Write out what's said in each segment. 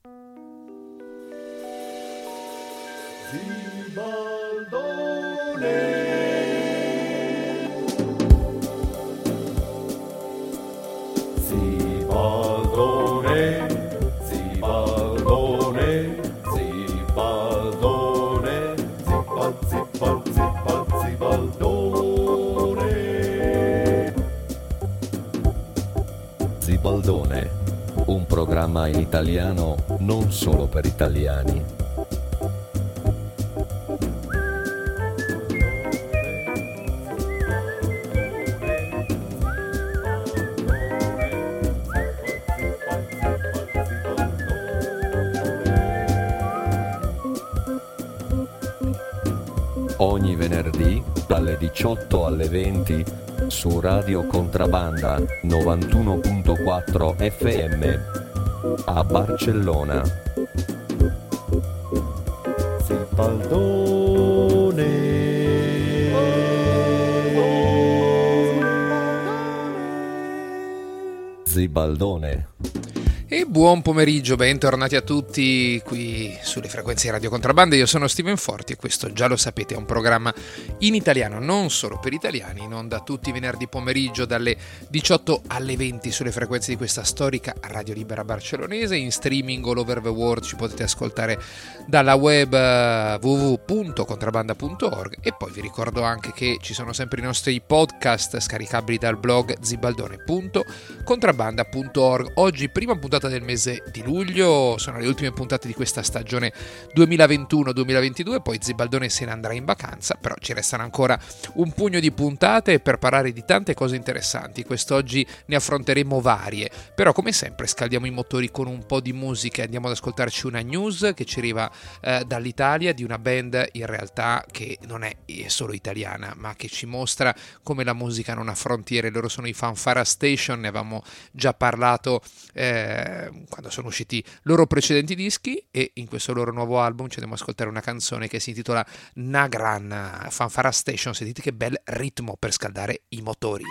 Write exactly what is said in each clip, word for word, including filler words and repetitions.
Zibaldone, un programma in italiano non solo per italiani. Ogni venerdì dalle diciotto alle venti su Radio Contrabanda novantuno virgola quattro F M a Barcellona. Zibaldone. Zibaldone. E buon pomeriggio, bentornati a tutti qui sulle frequenze di Radio Contrabanda. Io sono Steven Forti e questo, già lo sapete, è un programma in italiano non solo per italiani, in onda tutti i venerdì pomeriggio dalle diciotto alle venti sulle frequenze di questa storica radio libera barcellonese, in streaming all over the world. Ci potete ascoltare dalla web w w w punto contrabanda punto org e poi vi ricordo anche che ci sono sempre i nostri podcast scaricabili dal blog zibaldone punto contrabanda punto org. Oggi prima puntata del mese di luglio, sono le ultime puntate di questa stagione duemilaventuno duemilaventidue, poi Zibaldone se ne andrà in vacanza, però ci restano ancora un pugno di puntate per parlare di tante cose interessanti. Quest'oggi ne affronteremo varie, però come sempre scaldiamo i motori con un po' di musica. Andiamo ad ascoltarci una news che ci arriva eh, dall'Italia, di una band in realtà che non è solo italiana, ma che ci mostra come la musica non ha frontiere. Loro sono i Fanfara Station, ne avevamo già parlato eh, quando sono usciti i loro precedenti dischi, e in questo loro nuovo album ci andiamo ad ascoltare una canzone che si intitola Nagran. Fanfara Station, sentite che bel ritmo per scaldare i motori.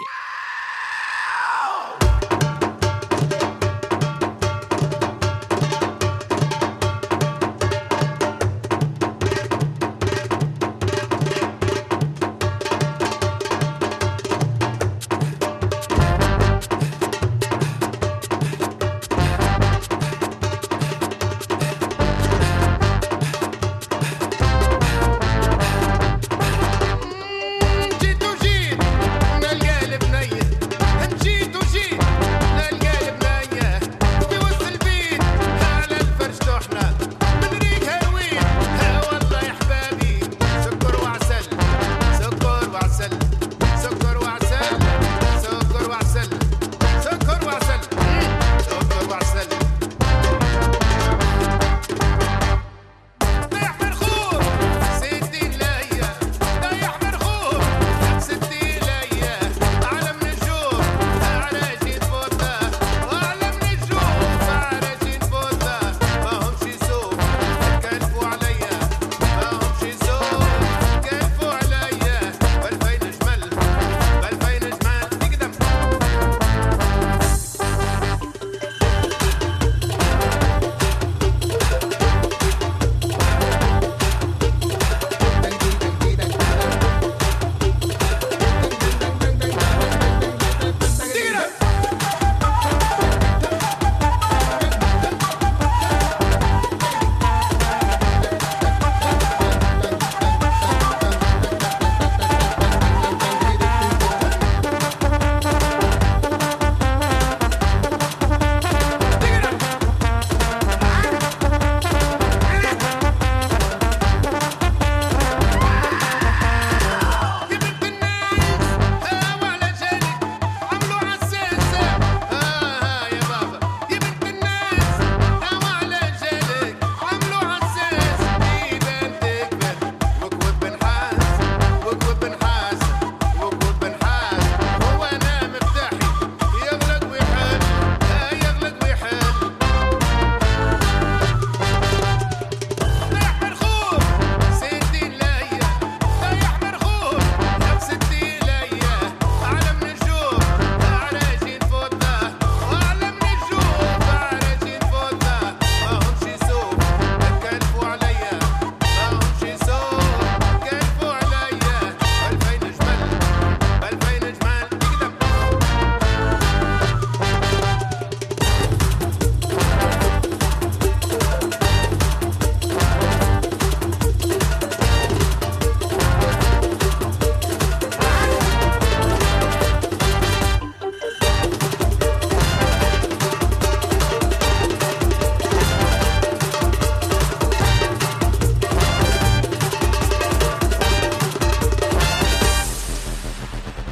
جيت وجيت من القلب نيل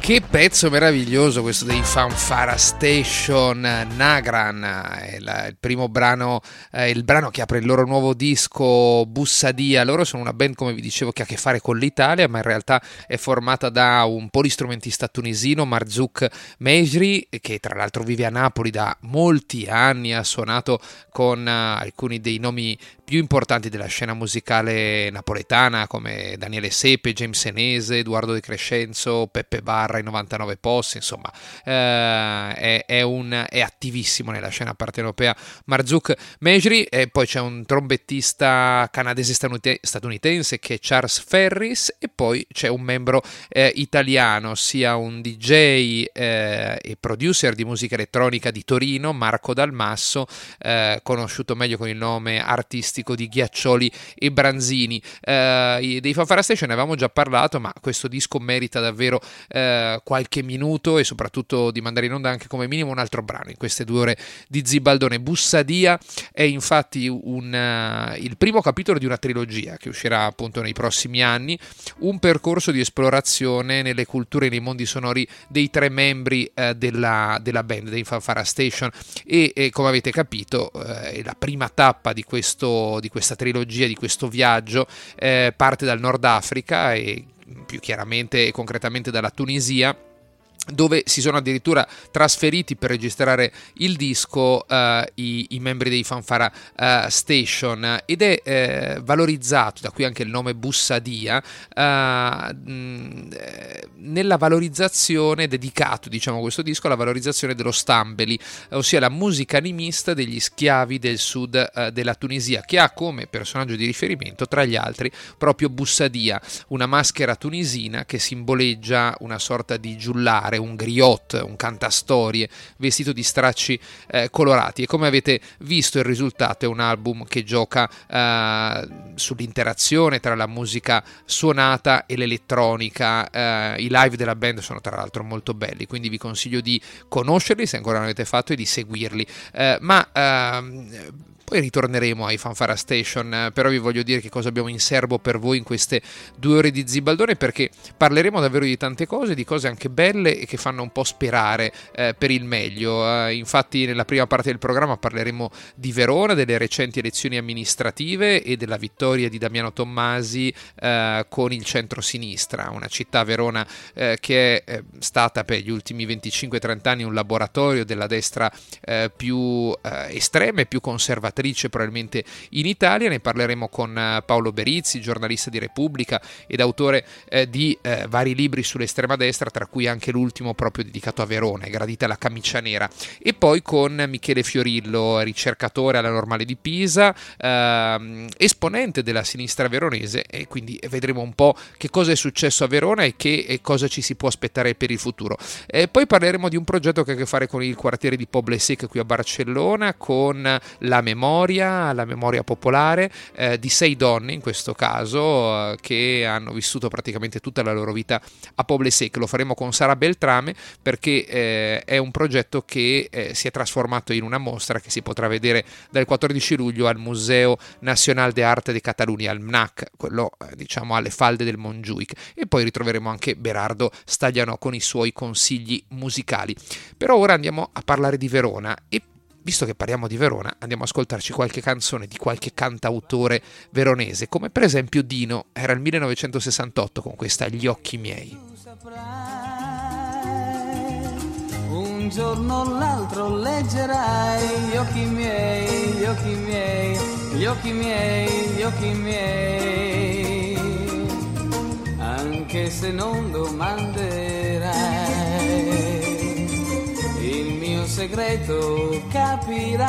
Che pezzo meraviglioso questo dei Fanfara Station. Nagran è la, il primo brano, eh, il brano che apre il loro nuovo disco Bussadia. Loro sono una band, come vi dicevo, che ha a che fare con l'Italia, ma in realtà è formata da un polistrumentista tunisino, Marzouk Mejri, che tra l'altro vive a Napoli da molti anni, ha suonato con uh, alcuni dei nomi più importanti della scena musicale napoletana come Daniele Sepe, James Senese, Edoardo De Crescenzo, Peppe Barra, i novantanove Posti, insomma eh, è, è, un, è attivissimo nella scena partenopea Marzouk Mejri. E poi c'è un trombettista canadese statunitense che è Charles Ferris, e poi c'è un membro eh, italiano, sia un D J eh, e producer di musica elettronica di Torino, Marco Dalmasso, eh, conosciuto meglio con il nome artistico di Ghiaccioli e Branzini. Eh, dei Fanfara Station ne avevamo già parlato, ma questo disco merita davvero eh, qualche minuto, e soprattutto di mandare in onda anche come minimo un altro brano in queste due ore di Zibaldone. Bussadia è infatti un, uh, il primo capitolo di una trilogia che uscirà appunto nei prossimi anni, un percorso di esplorazione nelle culture e nei mondi sonori dei tre membri uh, della, della band dei Fanfara Station, e, e come avete capito uh, è la prima tappa di questo di questa trilogia, di questo viaggio. Eh, parte dal Nord Africa e più chiaramente e concretamente dalla Tunisia, dove si sono addirittura trasferiti per registrare il disco uh, i, i membri dei Fanfara uh, Station, ed è eh, valorizzato, da qui anche il nome Bussadia, uh, mh, nella valorizzazione, dedicato diciamo questo disco alla valorizzazione dello stambeli, ossia la musica animista degli schiavi del sud uh, della Tunisia, che ha come personaggio di riferimento tra gli altri proprio Bussadia, una maschera tunisina che simboleggia una sorta di giullare, un griot, un cantastorie vestito di stracci eh, colorati. E come avete visto il risultato è un album che gioca eh, sull'interazione tra la musica suonata e l'elettronica. Eh, i live della band sono tra l'altro molto belli, quindi vi consiglio di conoscerli se ancora non l'avete fatto e di seguirli. Eh, ma ehm, poi ritorneremo ai Fanfara Station, però vi voglio dire che cosa abbiamo in serbo per voi in queste due ore di Zibaldone, perché parleremo davvero di tante cose, di cose anche belle e che fanno un po' sperare eh, per il meglio. Eh, infatti nella prima parte del programma parleremo di Verona, delle recenti elezioni amministrative e della vittoria di Damiano Tommasi eh, con il centro-sinistra, una città, Verona, eh, che è stata per gli ultimi venticinque trenta anni un laboratorio della destra eh, più eh, estrema e più conservatrice probabilmente in Italia. Ne parleremo con Paolo Berizzi, giornalista di Repubblica ed autore eh, di eh, vari libri sull'estrema destra, tra cui anche l'ultimo proprio dedicato a Verona, È gradita la camicia nera, e poi con Michele Fiorillo, ricercatore alla Normale di Pisa, ehm, esponente della sinistra veronese, e quindi vedremo un po' che cosa è successo a Verona e che e cosa ci si può aspettare per il futuro. E poi parleremo di un progetto che ha a che fare con il quartiere di Poble Sec qui a Barcellona, con la memoria la memoria popolare eh, di sei donne in questo caso eh, che hanno vissuto praticamente tutta la loro vita a Poble Sec. Lo faremo con Sara Beltrame, perché eh, è un progetto che eh, si è trasformato in una mostra che si potrà vedere dal quattordici luglio al Museo Nacional de Arte de Catalunya, al M N A C, quello eh, diciamo alle falde del Montjuïc. E poi ritroveremo anche Berardo Staglianò con i suoi consigli musicali. Però ora andiamo a parlare di Verona, e visto che parliamo di Verona, andiamo ad ascoltarci qualche canzone di qualche cantautore veronese, come per esempio Dino. Era il millenovecentosessantotto con questa Gli occhi miei. Un giorno o l'altro leggerai gli occhi miei, gli occhi miei, gli occhi miei, gli occhi miei, anche se non domanderai. Il mio segreto capirai,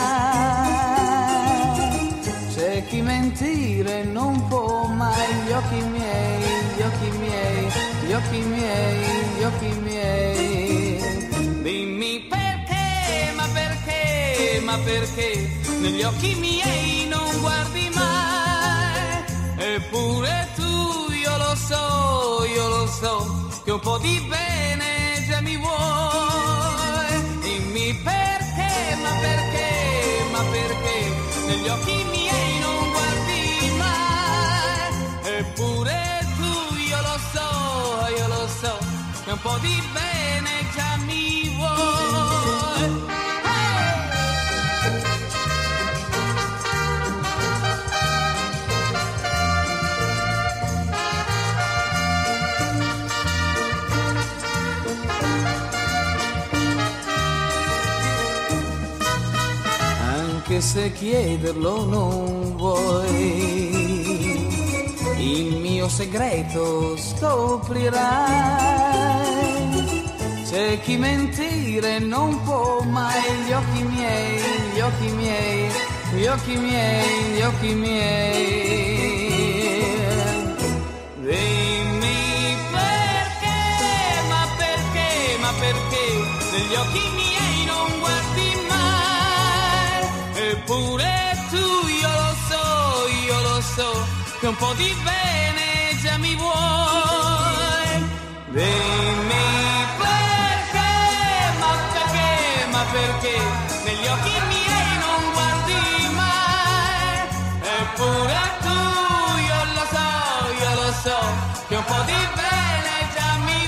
c'è chi mentire non può mai. Gli occhi miei, gli occhi miei, gli occhi miei, gli occhi miei. Dimmi perché, ma perché, ma perché negli occhi miei non guardi mai. Eppure tu, io lo so, io lo so, che un po' di bene già mi vuoi. Perché, ma perché, ma perché negli occhi miei non guardi mai. Eppure tu, io lo so, io lo so, che un un po' di bene già mi vuoi. Anche se chiederlo non vuoi, il mio segreto scoprirai. C'è chi mentire non può mai, gli occhi miei, gli occhi miei, gli occhi miei, gli occhi miei. Dimmi perché, ma perché, ma perché negli occhi miei non guardi mai. Eppure tu, io lo so, io lo so, che un po' di bene già mi vuoi. Dimmi perché, ma perché, ma perché negli occhi miei non guardi mai. Eppure tu, io lo so, io lo so, che un po' di bene già mi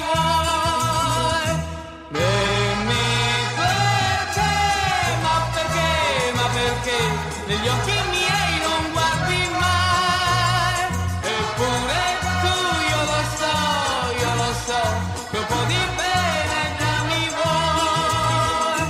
vuoi. Dimmi perché, ma perché, ma perché negli occhi miei non guardi mai. Eppure tu, io lo so, io lo so, che un po' di bene già mi vuoi.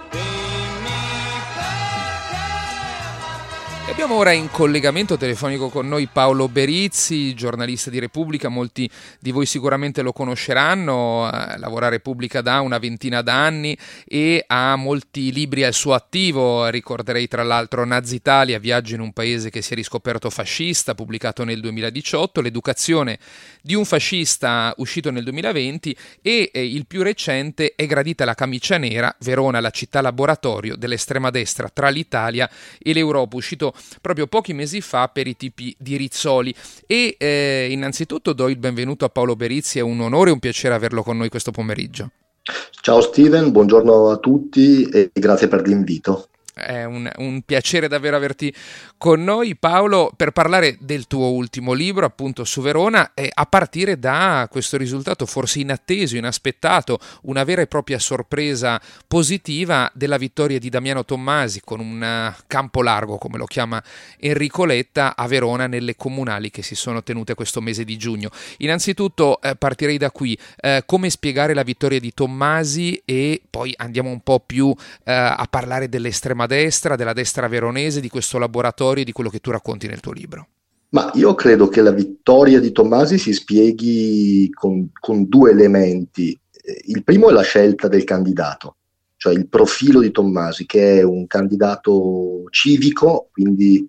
Dimmi perché, ma perché. E abbiamo ora in collegamento telefonico con noi Paolo Berizzi, giornalista di Repubblica. Molti di voi sicuramente lo conosceranno, eh, lavora a Repubblica da una ventina d'anni e ha molti libri al suo attivo. Ricorderei tra l'altro Nazitalia, viaggio in un paese che si è riscoperto fascista, pubblicato nel duemiladiciotto, L'educazione di un fascista, uscito nel duemilaventi, e eh, il più recente È gradita la camicia nera, Verona, la città laboratorio dell'estrema destra tra l'Italia e l'Europa, uscito proprio pochi mesi fa per i tipi di Rizzoli. E eh, innanzitutto do il benvenuto a Paolo Berizzi, è un onore e un piacere averlo con noi questo pomeriggio. Ciao Steven, buongiorno a tutti e grazie per l'invito. È un, un piacere davvero averti con noi, Paolo, per parlare del tuo ultimo libro, appunto su Verona, e a partire da questo risultato forse inatteso, inaspettato, una vera e propria sorpresa positiva della vittoria di Damiano Tommasi con un campo largo, come lo chiama Enrico Letta, a Verona nelle comunali che si sono tenute questo mese di giugno. Innanzitutto eh, partirei da qui, eh, come spiegare la vittoria di Tommasi, e poi andiamo un po' più eh, a parlare dell'estrema destra, della destra veronese, di questo laboratorio e di quello che tu racconti nel tuo libro. Ma io credo che la vittoria di Tommasi si spieghi con, con due elementi. Il primo è la scelta del candidato, cioè il profilo di Tommasi, che è un candidato civico, quindi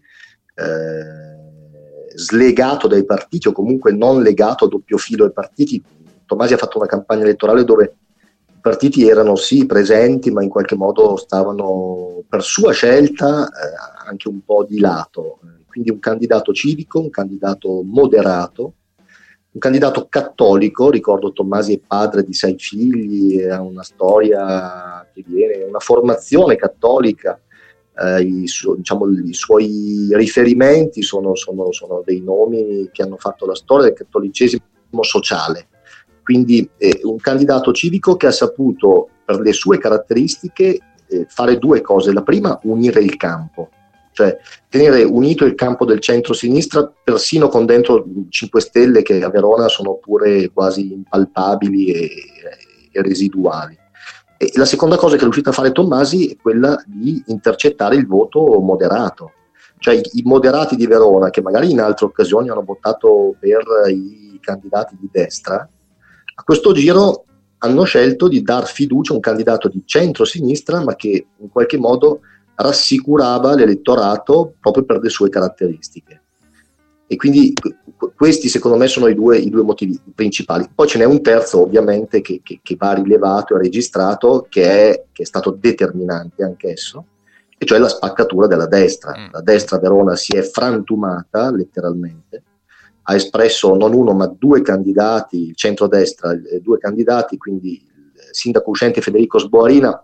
eh, slegato dai partiti o comunque non legato a doppio filo ai partiti. Tommasi ha fatto una campagna elettorale dove i partiti erano sì presenti, ma in qualche modo stavano per sua scelta eh, anche un po' di lato. Quindi un candidato civico, un candidato moderato, un candidato cattolico. Ricordo Tommasi è padre di sei figli, ha una storia che viene, una formazione cattolica. Eh, i, su, diciamo, i suoi riferimenti sono, sono, sono dei nomi che hanno fatto la storia del cattolicesimo sociale. Quindi eh, un candidato civico che ha saputo, per le sue caratteristiche, eh, fare due cose. La prima, unire il campo, cioè tenere unito il campo del centro-sinistra, persino con dentro cinque Stelle che a Verona sono pure quasi impalpabili e, e residuali. E la seconda cosa che è riuscita a fare Tommasi è quella di intercettare il voto moderato. Cioè i, i moderati di Verona, che magari in altre occasioni hanno votato per i candidati di destra, a questo giro hanno scelto di dar fiducia a un candidato di centro-sinistra, ma che in qualche modo rassicurava l'elettorato proprio per le sue caratteristiche. E quindi questi secondo me sono i due, i due motivi principali. Poi ce n'è un terzo ovviamente che, che, che va rilevato e registrato, che è, che è stato determinante anch'esso, e cioè la spaccatura della destra. La destra a Verona si è frantumata letteralmente, ha espresso non uno ma due candidati, il centrodestra, due candidati, quindi il sindaco uscente Federico Sboarina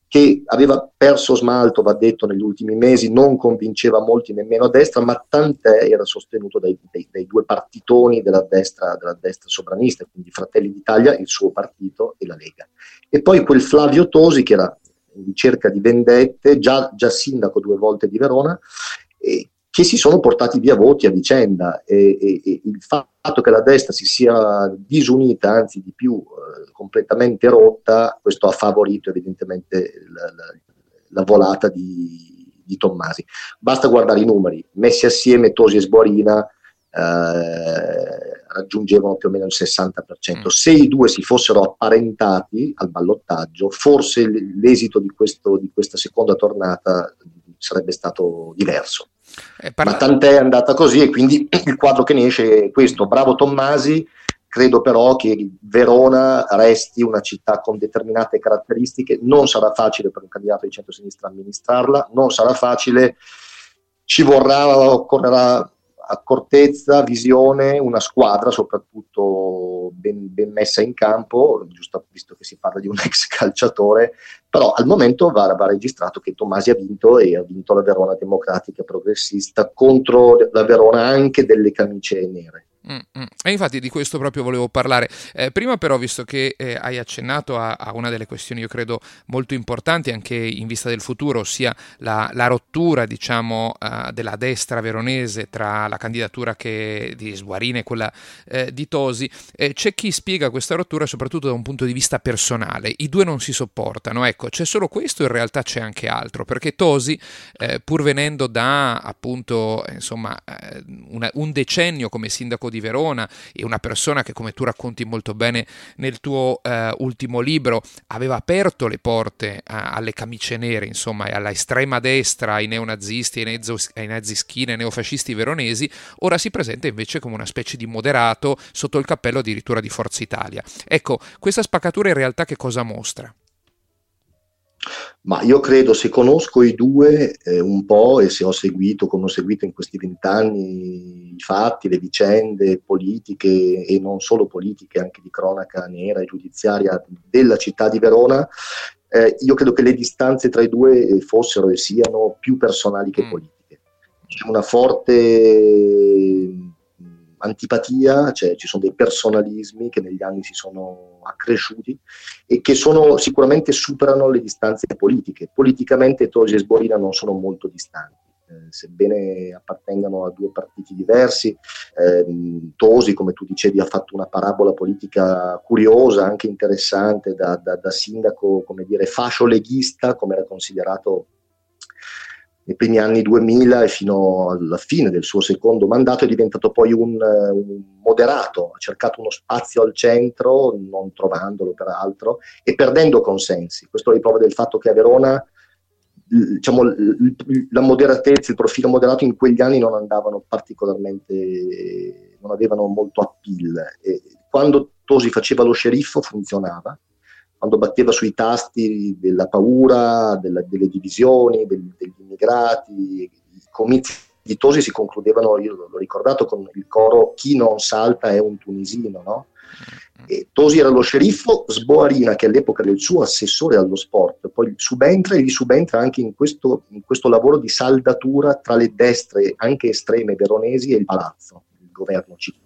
che aveva perso smalto, va detto, negli ultimi mesi, non convinceva molti nemmeno a destra, ma tant'è, era sostenuto dai, dai, dai due partitoni della destra, della destra sovranista, quindi Fratelli d'Italia, il suo partito, e la Lega. E poi quel Flavio Tosi, che era in ricerca di vendette, già, già sindaco due volte di Verona, e che si sono portati via voti a vicenda, e, e, e il fatto che la destra si sia disunita, anzi di più eh, completamente rotta, questo ha favorito evidentemente la, la, la volata di, di Tommasi. Basta guardare i numeri, messi assieme Tosi e Sborina eh, raggiungevano più o meno il sessanta per cento. Se i due si fossero apparentati al ballottaggio, forse l'esito di, questo, di questa seconda tornata sarebbe stato diverso. Eh, parla... Ma tant'è, è andata così, e quindi il quadro che ne esce è questo. Bravo Tommasi, credo però che Verona resti una città con determinate caratteristiche. Non sarà facile per un candidato di centrosinistra amministrarla, non sarà facile, ci vorrà, occorrerà accortezza, visione, una squadra soprattutto ben, ben messa in campo, giusto visto che si parla di un ex calciatore, però al momento va, va registrato che Tommasi ha vinto, e ha vinto la Verona democratica progressista contro la Verona anche delle camicie nere. Mm-hmm. E infatti di questo proprio volevo parlare. Eh, prima però, visto che eh, hai accennato a, a una delle questioni io credo molto importanti anche in vista del futuro, ossia la, la rottura diciamo uh, della destra veronese tra la candidatura che, di Sborina e quella eh, di Tosi, eh, c'è chi spiega questa rottura soprattutto da un punto di vista personale. I due non si sopportano, ecco, c'è solo questo, in realtà c'è anche altro, perché Tosi eh, pur venendo da appunto insomma eh, una, un decennio come sindaco di di Verona, e una persona che, come tu racconti molto bene nel tuo eh, ultimo libro, aveva aperto le porte a, alle camicie nere, insomma, e alla estrema destra, ai neonazisti, ai, nezzo, ai nazischini, ai neofascisti veronesi, ora si presenta invece come una specie di moderato sotto il cappello addirittura di Forza Italia. Ecco, questa spaccatura in realtà che cosa mostra? Ma io credo, se conosco i due eh, un po', e se ho seguito, come ho seguito in questi vent'anni, i fatti, le vicende politiche, e non solo politiche, anche di cronaca nera e giudiziaria della città di Verona, eh, io credo che le distanze tra i due fossero e siano più personali che politiche. C'è una forte antipatia, cioè ci sono dei personalismi che negli anni si sono accresciuti e che sono sicuramente superano le distanze politiche. Politicamente Tosi e Sborina non sono molto distanti, eh, sebbene appartengano a due partiti diversi. eh, Tosi, come tu dicevi, ha fatto una parabola politica curiosa, anche interessante, da, da, da sindaco, come dire, fascio leghista, come era considerato nei primi anni duemila, e fino alla fine del suo secondo mandato è diventato poi un, un moderato, ha cercato uno spazio al centro, non trovandolo peraltro, e perdendo consensi. Questo è la riprova del fatto che a Verona, diciamo, la moderatezza, il profilo moderato in quegli anni non andavano particolarmente, non avevano molto appeal. E quando Tosi faceva lo sceriffo funzionava, quando batteva sui tasti della paura, della, delle divisioni, del, degli immigrati. I comizi di Tosi si concludevano, io l'ho ricordato, con il coro "chi non salta è un tunisino", no? E Tosi era lo sceriffo, Sborina, che all'epoca era il suo assessore allo sport, poi subentra, e gli subentra anche in questo, in questo lavoro di saldatura tra le destre, anche estreme, veronesi e il palazzo, il governo cittadino.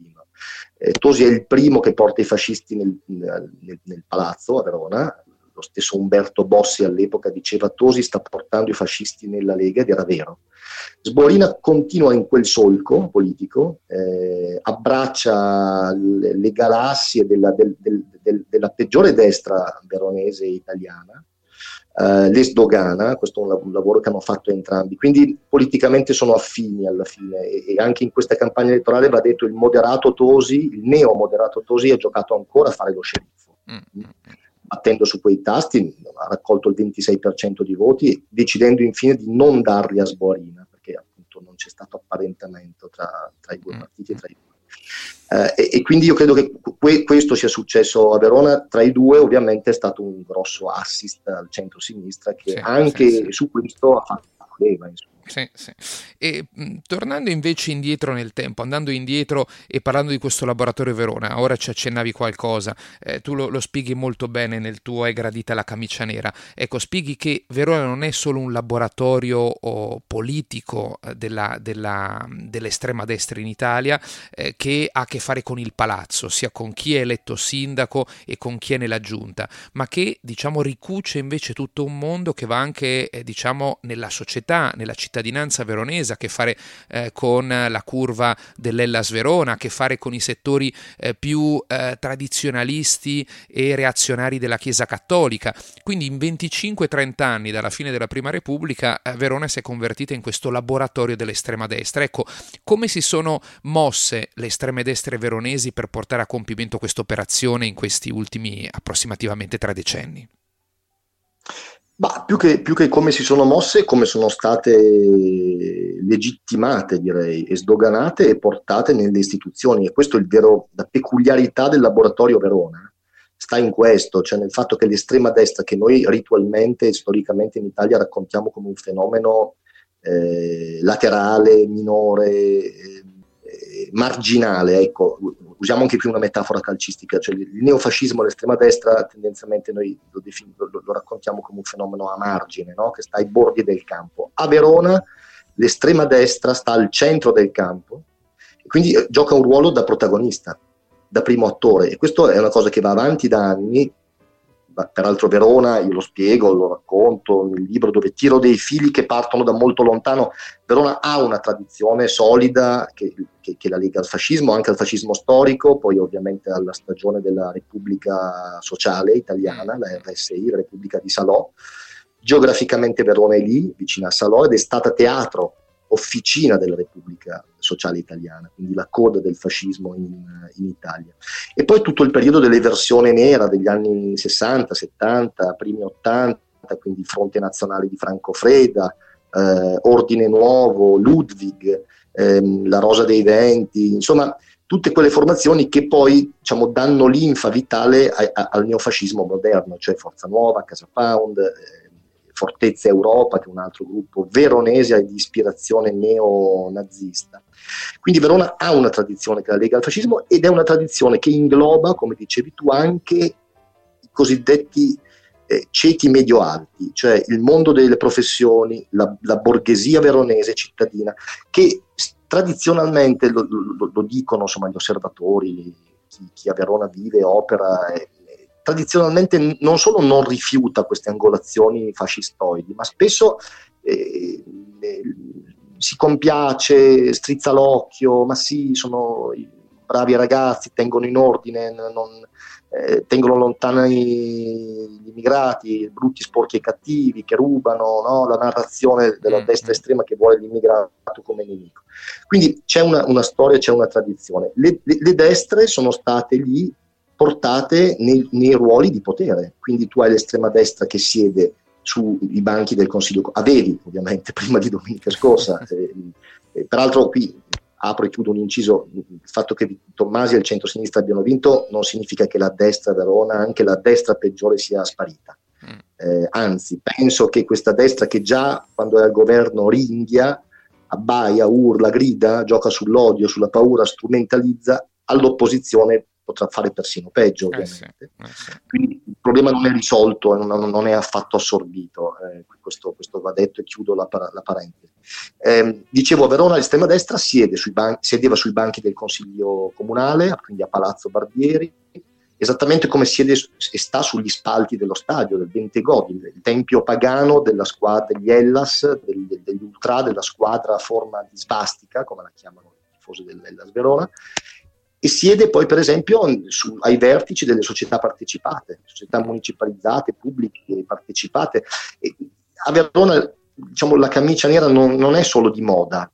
Eh, Tosi è il primo che porta i fascisti nel, nel, nel palazzo a Verona. Lo stesso Umberto Bossi all'epoca diceva: Tosi sta portando i fascisti nella Lega, ed era vero. Sborina continua in quel solco politico, eh, abbraccia le, le galassie della, del, del, del, della peggiore destra veronese e italiana, Uh, le sdogana. Questo è un, un lavoro che hanno fatto entrambi, quindi politicamente sono affini alla fine, e, e anche in questa campagna elettorale, va detto, il moderato Tosi, il neo moderato Tosi, ha giocato ancora a fare lo sceriffo, mm. battendo su quei tasti, ha raccolto il ventisei per cento di voti, decidendo infine di non darli a Sborina, perché appunto non c'è stato apparentamento tra, tra i due partiti e tra i due. Uh, e, e quindi io credo che que- questo sia successo a Verona. Tra i due ovviamente è stato un grosso assist al centro-sinistra, che sì, anche sì, sì. su questo ha fatto leva, insomma. Sì, sì. E mh, tornando invece indietro nel tempo, andando indietro e parlando di questo laboratorio Verona, ora ci accennavi qualcosa, eh, tu lo, lo spieghi molto bene nel tuo È gradita la camicia nera. Ecco, spieghi che Verona non è solo un laboratorio oh, politico eh, della, della, dell'estrema destra in Italia, eh, che ha a che fare con il palazzo, sia con chi è eletto sindaco e con chi è nella giunta, ma che diciamo ricuce invece tutto un mondo che va anche eh, diciamo nella società, nella cittadinanza veronese, a che fare eh, con la curva dell'Hellas Verona, a che fare con i settori eh, più eh, tradizionalisti e reazionari della Chiesa Cattolica. Quindi in venticinque trenta anni dalla fine della Prima Repubblica eh, Verona si è convertita in questo laboratorio dell'estrema destra. Ecco, come si sono mosse le estreme destre veronesi per portare a compimento questa operazione in questi ultimi approssimativamente tre decenni? Ma più che, più che come si sono mosse, come sono state legittimate, direi, e sdoganate e portate nelle istituzioni. E questo è il vero, la peculiarità del laboratorio Verona, sta in questo, cioè nel fatto che l'estrema destra, che noi ritualmente e storicamente in Italia raccontiamo come un fenomeno eh, laterale, minore, eh, marginale, ecco, usiamo anche qui una metafora calcistica, cioè il neofascismo e l'estrema destra tendenzialmente noi lo, defin- lo, lo raccontiamo come un fenomeno a margine, no? Che sta ai bordi del campo. A Verona l'estrema destra sta al centro del campo e quindi eh, gioca un ruolo da protagonista, da primo attore, e questo è una cosa che va avanti da anni. Peraltro Verona, io lo spiego, lo racconto nel libro, dove tiro dei fili che partono da molto lontano. Verona ha una tradizione solida che, che, che la lega al fascismo, anche al fascismo storico, poi ovviamente alla stagione della Repubblica Sociale Italiana, la R S I, la Repubblica di Salò. Geograficamente Verona è lì, vicino a Salò, ed è stata teatro, officina della Repubblica Sociale Italiana, quindi la coda del fascismo in, in Italia. E poi tutto il periodo dell'eversione nera degli anni sessanta, settanta, primi ottanta, quindi Fronte Nazionale di Franco Freda, eh, Ordine Nuovo, Ludwig, ehm, la Rosa dei Venti, insomma tutte quelle formazioni che poi diciamo, danno linfa vitale a, a, al neofascismo moderno, cioè Forza Nuova, Casa Pound, eh, Fortezza Europa, che è un altro gruppo veronese di ispirazione neonazista. Quindi Verona ha una tradizione che la lega al fascismo, ed è una tradizione che ingloba, come dicevi tu, anche i cosiddetti eh, ceti medio-alti, cioè il mondo delle professioni, la, la borghesia veronese cittadina, che tradizionalmente, lo, lo, lo dicono insomma, gli osservatori, chi, chi a Verona vive, opera, eh, tradizionalmente non solo non rifiuta queste angolazioni fascistoidi, ma spesso eh, eh, si compiace, strizza l'occhio, ma sì, sono bravi ragazzi, tengono in ordine, non, eh, tengono lontani gli immigrati, brutti, sporchi e cattivi, che rubano, no? La narrazione della mm, destra mm. estrema che vuole l'immigrato come nemico. Quindi c'è una, una storia, c'è una tradizione. Le, le, le destre sono state lì portate nei, nei ruoli di potere, quindi tu hai l'estrema destra che siede sui banchi del Consiglio, avevi ovviamente prima di domenica scorsa, eh, eh, peraltro qui apro e chiudo un inciso, il fatto che Tommasi e il centro-sinistra abbiano vinto non significa che la destra a Verona, anche la destra peggiore, sia sparita, eh, anzi penso che questa destra, che già quando è al governo ringhia, abbaia, urla, grida, gioca sull'odio, sulla paura, strumentalizza, all'opposizione potrà fare persino peggio, ovviamente. Eh sì, eh sì. Quindi il problema non è risolto, non, non è affatto assorbito, eh, questo, questo va detto, e chiudo la, la parentesi. Eh, dicevo, a Verona l'estrema destra siede sui ban- sedeva sui banchi del Consiglio Comunale, quindi a Palazzo Barbieri, esattamente come siede e sta sugli spalti dello stadio, del Bentegodi, il tempio pagano della squadra degli Hellas, del, degli ultra, della squadra a forma di svastica, come la chiamano i tifosi dell'Hellas Verona, e siede poi per esempio su, ai vertici delle società partecipate, società municipalizzate, pubbliche, partecipate. E a Verona, diciamo, la camicia nera non, non è solo di moda,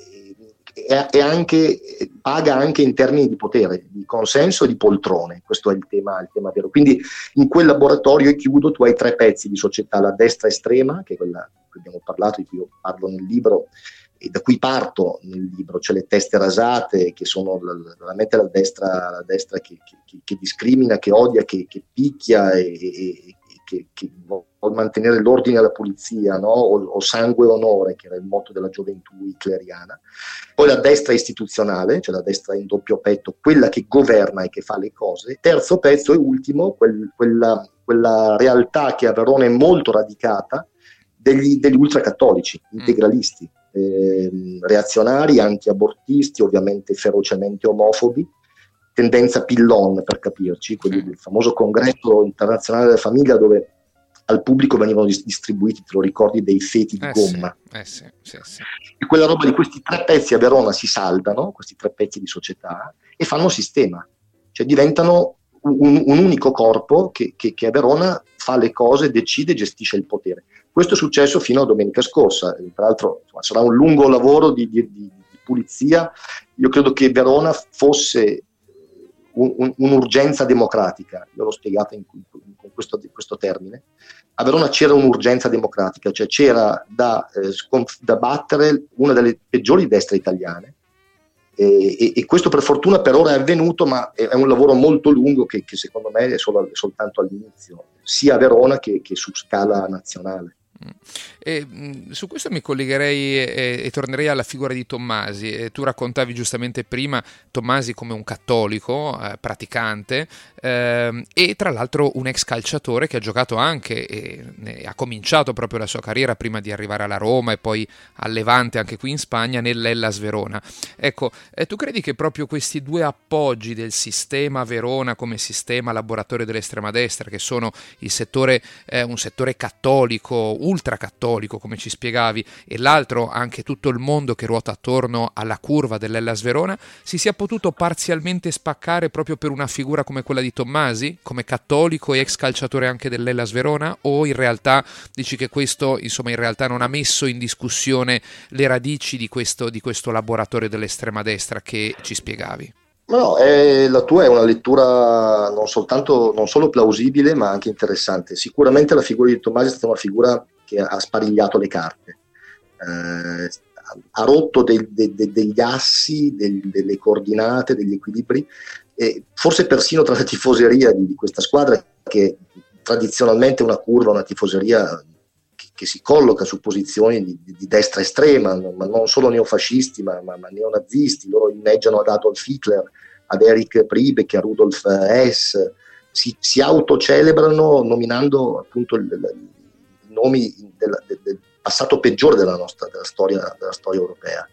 è, è anche, paga anche in termini di potere, di consenso e di poltrone. Questo è il tema, il tema vero. Quindi in quel laboratorio, e chiudo, tu hai tre pezzi di società: la destra estrema, che è quella di cui abbiamo parlato, di cui io parlo nel libro, e da cui parto nel libro, cioè le teste rasate, che sono veramente la destra, la destra che, che, che discrimina, che odia, che, che picchia e, e, che, che vuol mantenere l'ordine e la pulizia, no? o, o sangue e onore, che era il motto della gioventù hitleriana. Poi la destra istituzionale, cioè la destra in doppio petto, quella che governa e che fa le cose. Terzo pezzo e ultimo, quel, quella, quella realtà che a Verona è molto radicata, degli, degli ultracattolici, integralisti, eh, reazionari, anti-abortisti, ovviamente ferocemente omofobi, tendenza Pillon per capirci, quelli del famoso congresso internazionale della famiglia dove al pubblico venivano distribuiti, te lo ricordi, dei feti di eh gomma. Sì, eh sì, sì, sì. E quella roba di questi tre pezzi a Verona si saldano, questi tre pezzi di società, e fanno sistema, cioè diventano un, un unico corpo che, che, che a Verona fa le cose, decide, gestisce il potere. Questo è successo fino a domenica scorsa, tra l'altro insomma, sarà un lungo lavoro di, di, di pulizia. Io credo che Verona fosse un, un, un'urgenza democratica, io l'ho spiegato in, in questo, in questo termine. A Verona c'era un'urgenza democratica, cioè c'era da, eh, sconf- da battere una delle peggiori destre italiane, e, e, e questo per fortuna per ora è avvenuto, ma è, è un lavoro molto lungo che, che secondo me è, solo, è soltanto all'inizio, sia a Verona che, che su scala nazionale. E, mh, su questo mi collegherei e, e tornerei alla figura di Tommasi. E tu raccontavi giustamente prima Tommasi come un cattolico eh, praticante ehm, e tra l'altro un ex calciatore che ha giocato anche e, e ha cominciato proprio la sua carriera prima di arrivare alla Roma e poi al Levante anche qui in Spagna nell'Hellas Verona. Ecco, eh, tu credi che proprio questi due appoggi del sistema Verona come sistema laboratorio dell'estrema destra, che sono il settore eh, un settore cattolico ultracattolico come ci spiegavi e l'altro anche tutto il mondo che ruota attorno alla curva dell'Hellas Verona, si sia potuto parzialmente spaccare proprio per una figura come quella di Tommasi, come cattolico e ex calciatore anche dell'Hellas Verona, o in realtà dici che questo insomma in realtà non ha messo in discussione le radici di questo, di questo laboratorio dell'estrema destra che ci spiegavi? No, è, la tua è una lettura non soltanto non solo plausibile ma anche interessante. Sicuramente la figura di Tommasi è stata una figura che ha sparigliato le carte, eh, ha rotto dei, de, de, degli assi, del, delle coordinate, degli equilibri, e forse persino tra la tifoseria di, di questa squadra, che tradizionalmente è una curva, una tifoseria che, che si colloca su posizioni di, di destra estrema, ma non solo neofascisti ma, ma, ma neonazisti. Loro inneggiano ad Adolf Hitler, ad Erich Priebke, a Rudolf Hess, si, si autocelebrano nominando appunto il, il nomi del, del, del passato peggiore della nostra della storia, della storia europea.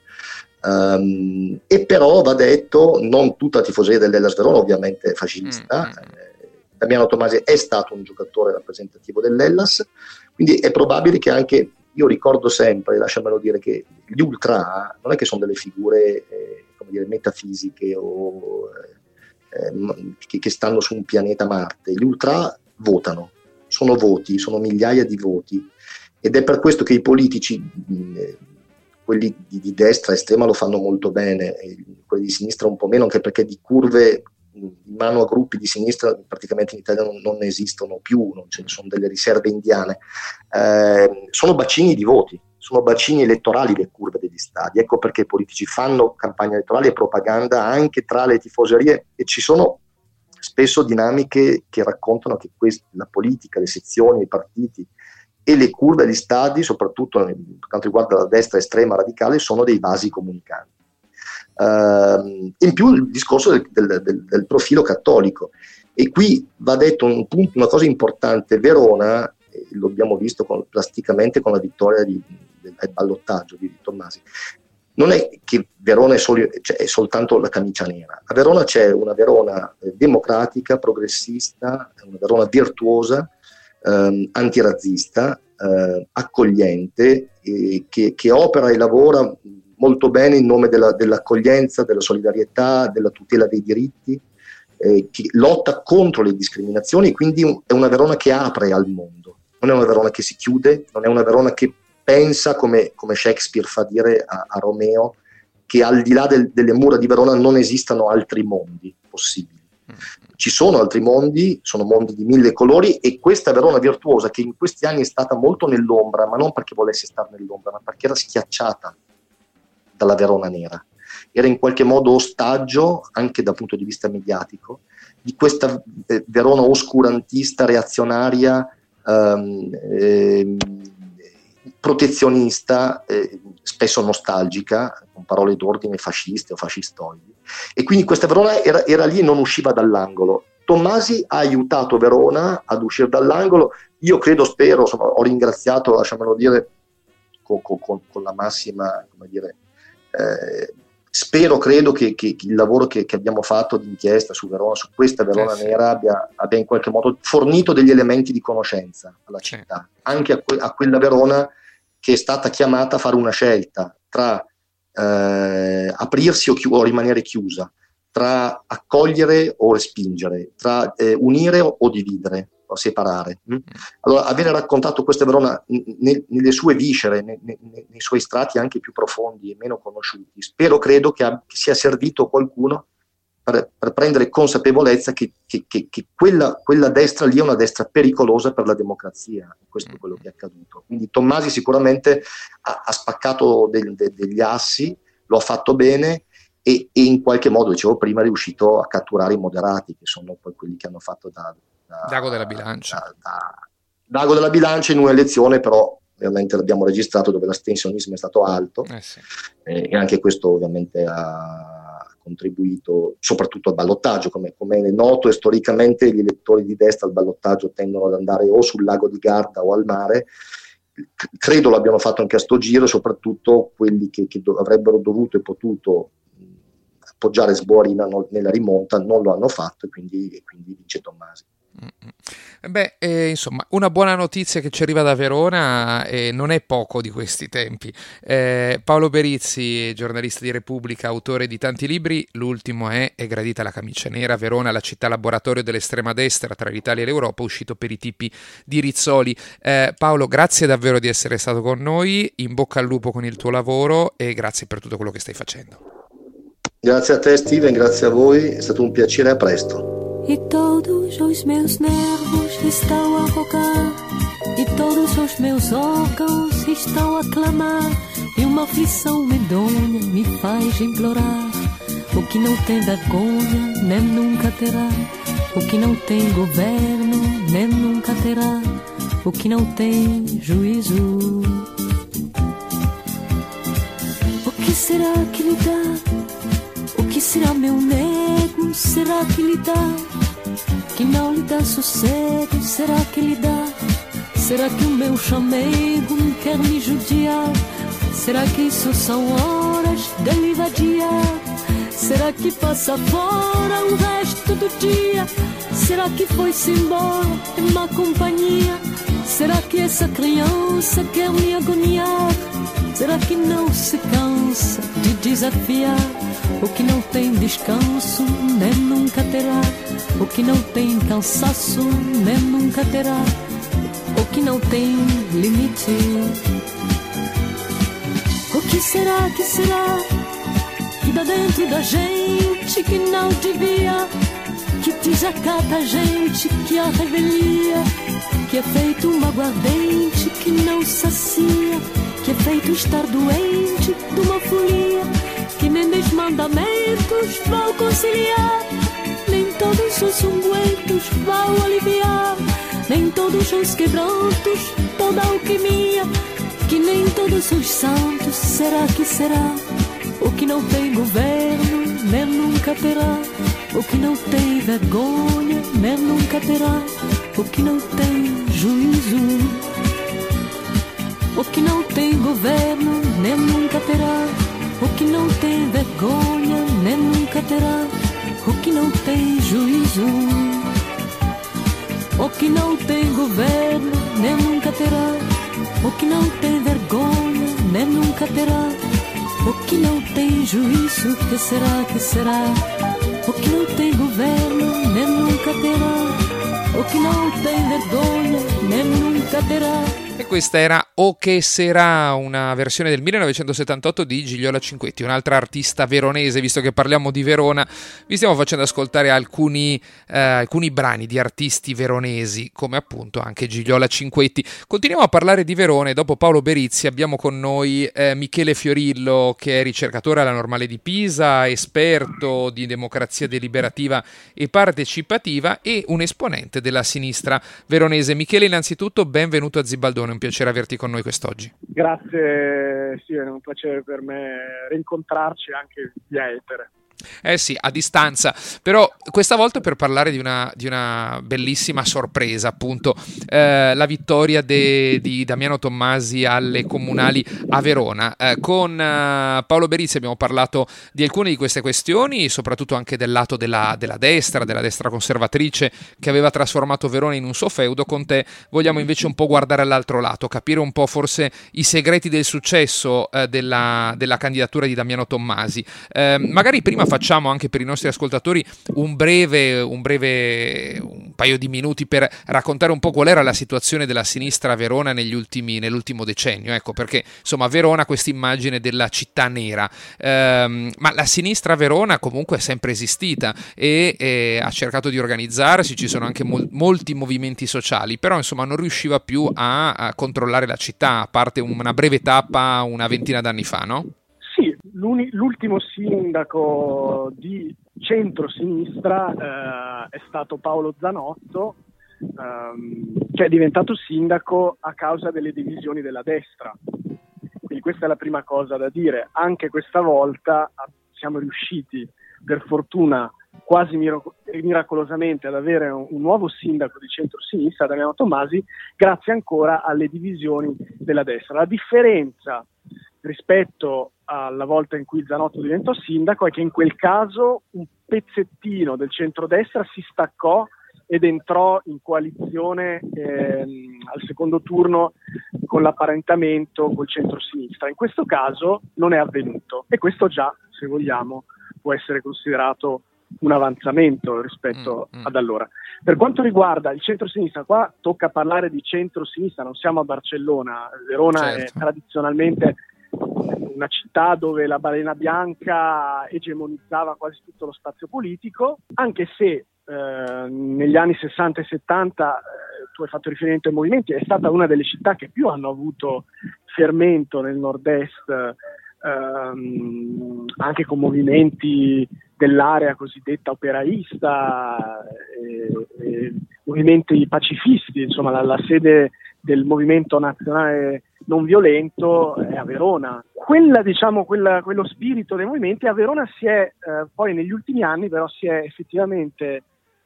Um, e però va detto, non tutta la tifoseria dell'Hellas Verona ovviamente è fascista. Mm-hmm. eh, Damiano Tommasi è stato un giocatore rappresentativo dell'Hellas, quindi è probabile che anche, io ricordo sempre, lasciamelo dire, che gli ultra non è che sono delle figure eh, come dire, metafisiche o eh, che, che stanno su un pianeta Marte. Gli ultra votano, sono voti, sono migliaia di voti, ed è per questo che i politici, eh, quelli di, di destra estrema lo fanno molto bene, e quelli di sinistra un po' meno, anche perché di curve in mano a gruppi di sinistra praticamente in Italia non, non ne esistono più, non ce ne sono delle riserve indiane. Eh, sono bacini di voti, sono bacini elettorali le curve degli stadi. Ecco perché i politici fanno campagna elettorale e propaganda anche tra le tifoserie, e ci sono spesso dinamiche che raccontano che quest- la politica, le sezioni, i partiti e le curve degli stadi, soprattutto per quanto riguarda la destra estrema radicale, sono dei vasi comunicanti. Uh, in più il discorso del, del, del, del profilo cattolico, e qui va detto un punto, una cosa importante. Verona, eh, lo abbiamo visto con, plasticamente con la vittoria di, del, del ballottaggio di Tommasi, non è che Verona è, solo, cioè, è soltanto la camicia nera. A Verona c'è una Verona eh, democratica, progressista, una Verona virtuosa, ehm, antirazzista, eh, accogliente, eh, che, che opera e lavora molto bene in nome della, dell'accoglienza, della solidarietà, della tutela dei diritti, eh, che lotta contro le discriminazioni, quindi è una Verona che apre al mondo, non è una Verona che si chiude, non è una Verona che pensa, come, come Shakespeare fa dire a, a Romeo, che al di là del, delle mura di Verona non esistano altri mondi possibili. Ci sono altri mondi, sono mondi di mille colori, e questa Verona virtuosa, che in questi anni è stata molto nell'ombra, ma non perché volesse stare nell'ombra, ma perché era schiacciata dalla Verona nera, era in qualche modo ostaggio, anche dal punto di vista mediatico, di questa eh, Verona oscurantista, reazionaria, um, eh, protezionista, eh, spesso nostalgica, con parole d'ordine fasciste o fascistoidi, e quindi questa Verona era, era lì e non usciva dall'angolo. Tommasi ha aiutato Verona ad uscire dall'angolo, io credo, spero, insomma, ho ringraziato, lasciamelo dire, con, con, con la massima, come dire, eh, spero, credo che, che, che il lavoro che, che abbiamo fatto di inchiesta su Verona, su questa Verona eh sì. nera, abbia, abbia in qualche modo fornito degli elementi di conoscenza alla città, sì. anche a, que, a quella Verona che è stata chiamata a fare una scelta tra eh, aprirsi o, chi- o rimanere chiusa, tra accogliere o respingere, tra eh, unire o, o dividere o separare. Mm? Allora, avere raccontato questa Verona ne, nelle sue viscere, ne, ne, nei suoi strati anche più profondi e meno conosciuti, spero, credo che, ab- che sia servito qualcuno per, per prendere consapevolezza che, che, che, che quella, quella destra lì è una destra pericolosa per la democrazia. Questo è quello che è accaduto. Quindi Tommasi sicuramente ha, ha spaccato del, de, degli assi, lo ha fatto bene, e, e in qualche modo, dicevo prima, è riuscito a catturare i moderati, che sono poi quelli che hanno fatto da, da Dago della Bilancia da, da, Dago della Bilancia in un'elezione, però ovviamente l'abbiamo registrato, dove l'astensionismo è stato alto, eh sì. eh, e anche questo ovviamente ha contribuito soprattutto al ballottaggio. Come, come è noto, storicamente gli elettori di destra al ballottaggio tendono ad andare o sul lago di Garda o al mare. Credo l'abbiano fatto anche a sto giro, soprattutto quelli che, che do, avrebbero dovuto e potuto appoggiare Sborina no, nella rimonta non lo hanno fatto, e quindi, e quindi vince Tommasi. Beh, eh, insomma, una buona notizia che ci arriva da Verona, e eh, non è poco di questi tempi. Eh, Paolo Berizzi, giornalista di Repubblica, autore di tanti libri, l'ultimo è È gradita la camicia nera, Verona, la città laboratorio dell'estrema destra tra l'Italia e l'Europa, uscito per i tipi di Rizzoli. Eh, Paolo, grazie davvero di essere stato con noi, in bocca al lupo con il tuo lavoro e grazie per tutto quello che stai facendo. Grazie a te, Steven, grazie a voi, è stato un piacere, a presto. E todos os meus nervos estão a rogar, e todos os meus órgãos estão a clamar, e uma aflição medonha me faz implorar o que não tem vergonha, nem nunca terá, o que não tem governo, nem nunca terá, o que não tem juízo. O que será que lhe dá? O que será, meu nego? Será que lhe dá? Que não lhe dá sossego? Será que lhe dá? Será que o meu chamego quer me judiar? Será que isso são horas dele vadiar? Será que passa fora o resto do dia? Será que foi-se embora em má companhia? Será que essa criança quer me agoniar? Será que não se cansa de desafiar o que não tem descanso, nem nunca terá? O que não tem cansaço, nem nunca terá? O que não tem limite? O que será, que será? Que dá dentro da gente que não devia, que desacata a gente, que a revelia, que é feito um aguardente que não sacia, que é feito estar doente de uma folia, que nem dos mandamentos vão conciliar, nem todos os ungüentos vão aliviar, nem todos os quebrantos, toda alquimia, que nem todos os santos. Será que será? O que não tem governo, nem nunca terá, o que não tem vergonha, nem nunca terá, o que não tem juízo. O que não tem governo, nem nunca terá, o que não tem vergonha, nem nunca terá, o que não tem juízo. O que não tem governo, nem nunca terá, o que não tem vergonha, nem nunca terá, o que não tem juízo. Que será, que será? O que não tem governo, nem nunca terá, o que não tem vergogna, nem nunca terá. E questa era O che sarà, una versione del millenovecentosettantotto di Gigliola Cinquetti, un'altra artista veronese. Visto che parliamo di Verona, vi stiamo facendo ascoltare alcuni, eh, alcuni brani di artisti veronesi, come appunto anche Gigliola Cinquetti. Continuiamo a parlare di Verona e dopo Paolo Berizzi abbiamo con noi eh, Michele Fiorillo, che è ricercatore alla Normale di Pisa, esperto di democrazia deliberativa e partecipativa e un esponente della sinistra veronese. Michele, innanzitutto benvenuto a Zibaldone, un piacere averti con noi quest'oggi. Grazie, sì, è un piacere per me rincontrarci anche via etere. Eh sì, a distanza, però questa volta per parlare di una, di una bellissima sorpresa, appunto, eh, la vittoria de, di Damiano Tommasi alle comunali a Verona. Eh, con eh, Paolo Berizzi abbiamo parlato di alcune di queste questioni, soprattutto anche del lato della, della destra, della destra conservatrice che aveva trasformato Verona in un suo feudo. Con te vogliamo invece un po' guardare all'altro lato, capire un po' forse i segreti del successo eh, della, della candidatura di Damiano Tommasi. Eh, magari prima facciamo anche per i nostri ascoltatori un breve, un breve, un paio di minuti per raccontare un po' qual era la situazione della sinistra a Verona negli ultimi, nell'ultimo decennio, ecco, perché insomma Verona ha questa immagine della città nera, ehm, ma la sinistra a Verona comunque è sempre esistita e, e ha cercato di organizzarsi, ci sono anche mol- molti movimenti sociali, però insomma non riusciva più a, a controllare la città, a parte una breve tappa una ventina d'anni fa, no? Sì, l'ultimo sindaco di centro-sinistra eh, è stato Paolo Zanotto, ehm, che è diventato sindaco a causa delle divisioni della destra. Quindi questa è la prima cosa da dire. Anche questa volta siamo riusciti, per fortuna, quasi mirac- miracolosamente ad avere un, un nuovo sindaco di centro-sinistra, Damiano Tommasi, grazie ancora alle divisioni della destra. La differenza rispetto alla volta in cui Zanotto diventò sindaco è che in quel caso un pezzettino del centrodestra si staccò ed entrò in coalizione ehm, al secondo turno con l'apparentamento col centrosinistra. In questo caso non è avvenuto e questo già, se vogliamo, può essere considerato un avanzamento rispetto mm, mm. ad allora. Per quanto riguarda il centro-sinistra, qua tocca parlare di centro-sinistra, non siamo a Barcellona. Verona certo. È tradizionalmente una città dove la balena bianca egemonizzava quasi tutto lo spazio politico, anche se eh, negli anni sessanta e settanta, eh, tu hai fatto riferimento ai movimenti, è stata una delle città che più hanno avuto fermento nel nord-est, ehm, anche con movimenti dell'area cosiddetta operaista, e, e movimenti pacifisti, insomma la, la sede del movimento nazionale non violento è a Verona. Quella, diciamo, quella, quello spirito dei movimenti a Verona si è eh, poi negli ultimi anni però si è effettivamente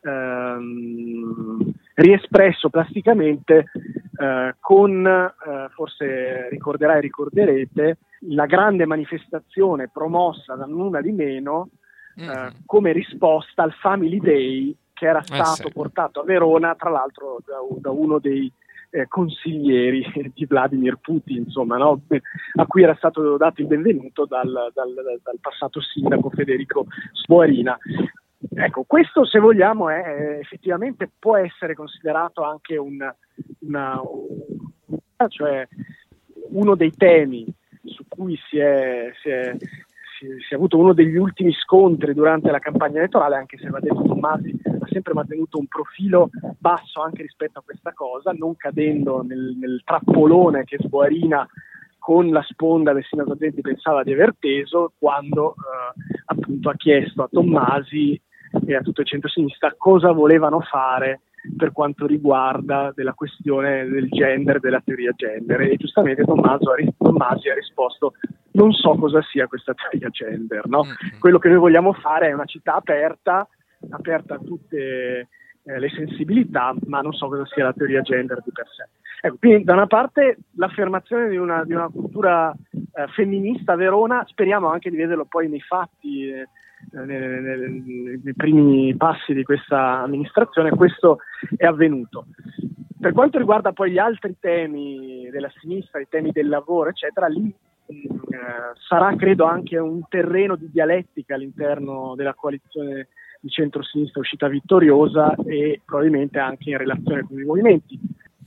ehm, riespresso plasticamente eh, con, eh, forse ricorderai e ricorderete, la grande manifestazione promossa da nulla di meno mm. eh, come risposta al Family Day che era stato eh sì. portato a Verona, tra l'altro da, da uno dei Eh, consiglieri di Vladimir Putin, insomma, no? A cui era stato dato il benvenuto dal, dal, dal passato sindaco Federico Sboarina. Ecco, questo se vogliamo è effettivamente può essere considerato anche un, una, una, cioè uno dei temi su cui si è, si è si è avuto uno degli ultimi scontri durante la campagna elettorale, anche se va detto Tommasi ha sempre mantenuto un profilo basso anche rispetto a questa cosa, non cadendo nel, nel trappolone che Sboarina con la sponda del sindaco Zenti pensava di aver teso quando eh, appunto ha chiesto a Tommasi e a tutto il centro-sinistra cosa volevano fare per quanto riguarda della questione del gender, della teoria gender, e giustamente Tommasi ha, ris- Tommasi ha risposto non so cosa sia questa teoria gender, no? Mm-hmm. Quello che noi vogliamo fare è una città aperta, aperta a tutte eh, le sensibilità, ma non so cosa sia la teoria gender di per sé. Ecco, quindi da una parte l'affermazione di una, di una cultura eh, femminista a Verona, speriamo anche di vederlo poi nei fatti, eh, nei, nei, nei primi passi di questa amministrazione, questo è avvenuto. Per quanto riguarda poi gli altri temi della sinistra, i temi del lavoro, eccetera, lì eh, sarà credo anche un terreno di dialettica all'interno della coalizione di centro-sinistra uscita vittoriosa e probabilmente anche in relazione con i movimenti.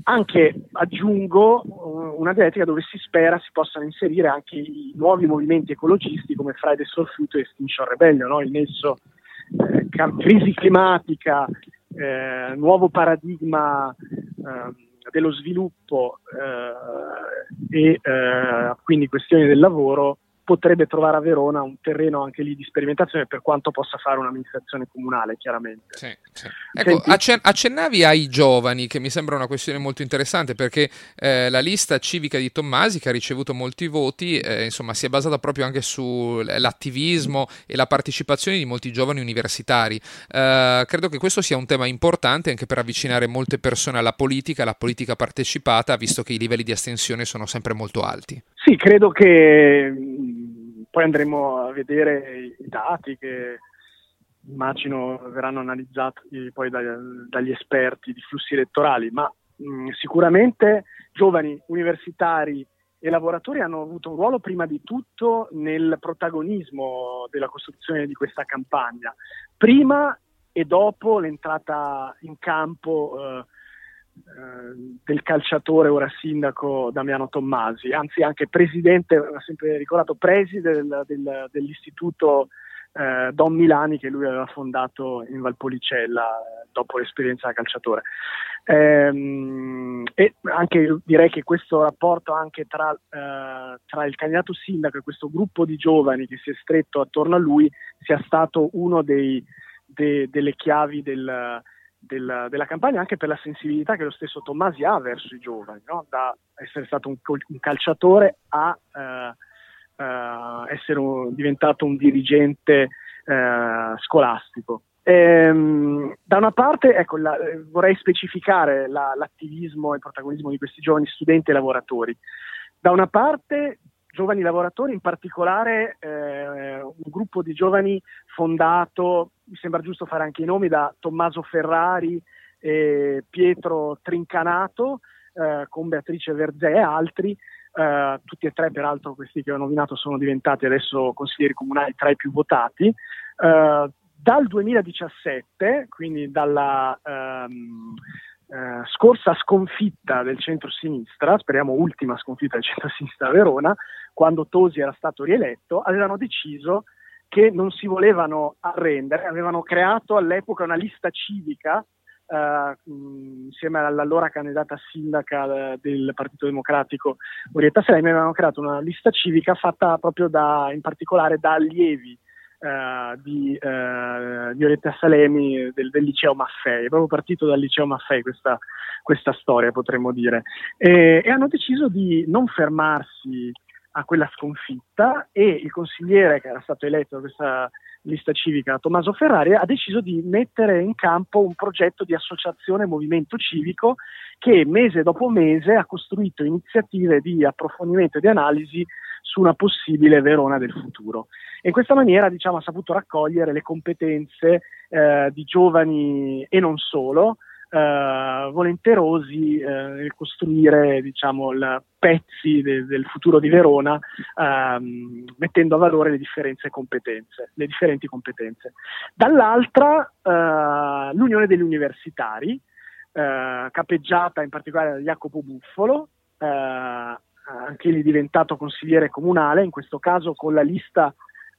anche, aggiungo, una dialettica dove si spera si possano inserire anche i nuovi movimenti ecologisti come Fridays for Future e Extinction Rebellion, no? Il nesso eh, crisi climatica, eh, nuovo paradigma eh, dello sviluppo eh, e eh, quindi questioni del lavoro, potrebbe trovare a Verona un terreno anche lì di sperimentazione, per quanto possa fare un'amministrazione comunale, chiaramente. Sì, sì. Ecco, accen- accennavi ai giovani, che mi sembra una questione molto interessante, perché eh, la lista civica di Tommasi, che ha ricevuto molti voti, eh, insomma, si è basata proprio anche sull'attivismo e la partecipazione di molti giovani universitari. Eh, credo che questo sia un tema importante anche per avvicinare molte persone alla politica, alla politica partecipata, visto che i livelli di astensione sono sempre molto alti. Sì, credo che poi andremo a vedere i dati che immagino verranno analizzati poi dagli, dagli esperti di flussi elettorali, ma mh, sicuramente giovani, universitari e lavoratori hanno avuto un ruolo prima di tutto nel protagonismo della costruzione di questa campagna, prima e dopo l'entrata in campo eh, del calciatore, ora sindaco, Damiano Tommasi, anzi anche presidente, ha sempre ricordato, preside del, del, dell'istituto eh, Don Milani, che lui aveva fondato in Valpolicella eh, dopo l'esperienza da calciatore. Ehm, e anche direi che questo rapporto anche tra, eh, tra il candidato sindaco e questo gruppo di giovani che si è stretto attorno a lui sia stato uno dei, de, delle chiavi del Della, della campagna, anche per la sensibilità che lo stesso Tommasi ha verso i giovani, no? Da essere stato un, un calciatore a eh, eh, essere un, diventato un dirigente eh, scolastico. Ehm, da una parte, ecco, la, vorrei specificare la, l'attivismo e il protagonismo di questi giovani studenti e lavoratori. Da una parte, giovani lavoratori, in particolare eh, un gruppo di giovani fondato, mi sembra giusto fare anche i nomi, da Tommaso Ferrari e Pietro Trincanato, eh, con Beatrice Verzè e altri, eh, tutti e tre peraltro questi che ho nominato sono diventati adesso consiglieri comunali tra i più votati. Eh, dal duemiladiciassette, quindi dalla ehm, eh, scorsa sconfitta del centro-sinistra, speriamo ultima sconfitta del centro-sinistra a Verona, quando Tosi era stato rieletto, avevano deciso che non si volevano arrendere, avevano creato all'epoca una lista civica eh, insieme all'allora candidata sindaca del Partito Democratico Orietta Salemi, avevano creato una lista civica fatta proprio da, in particolare da allievi eh, di, eh, di Orietta Salemi del, del liceo Maffei. È proprio partito dal liceo Maffei questa, questa storia, potremmo dire, e, e hanno deciso di non fermarsi a quella sconfitta, e il consigliere che era stato eletto a questa lista civica, Tommaso Ferrari, ha deciso di mettere in campo un progetto di associazione movimento civico che mese dopo mese ha costruito iniziative di approfondimento e di analisi su una possibile Verona del futuro. E in questa maniera, diciamo, ha saputo raccogliere le competenze eh, di giovani e non solo, Uh, volenterosi uh, nel costruire, diciamo, la, pezzi de, del futuro di Verona, uh, mettendo a valore le differenze competenze, le differenti competenze. Dall'altra uh, l'Unione degli Universitari, uh, capeggiata in particolare da Jacopo Buffolo, uh, anche lì diventato consigliere comunale, in questo caso con la lista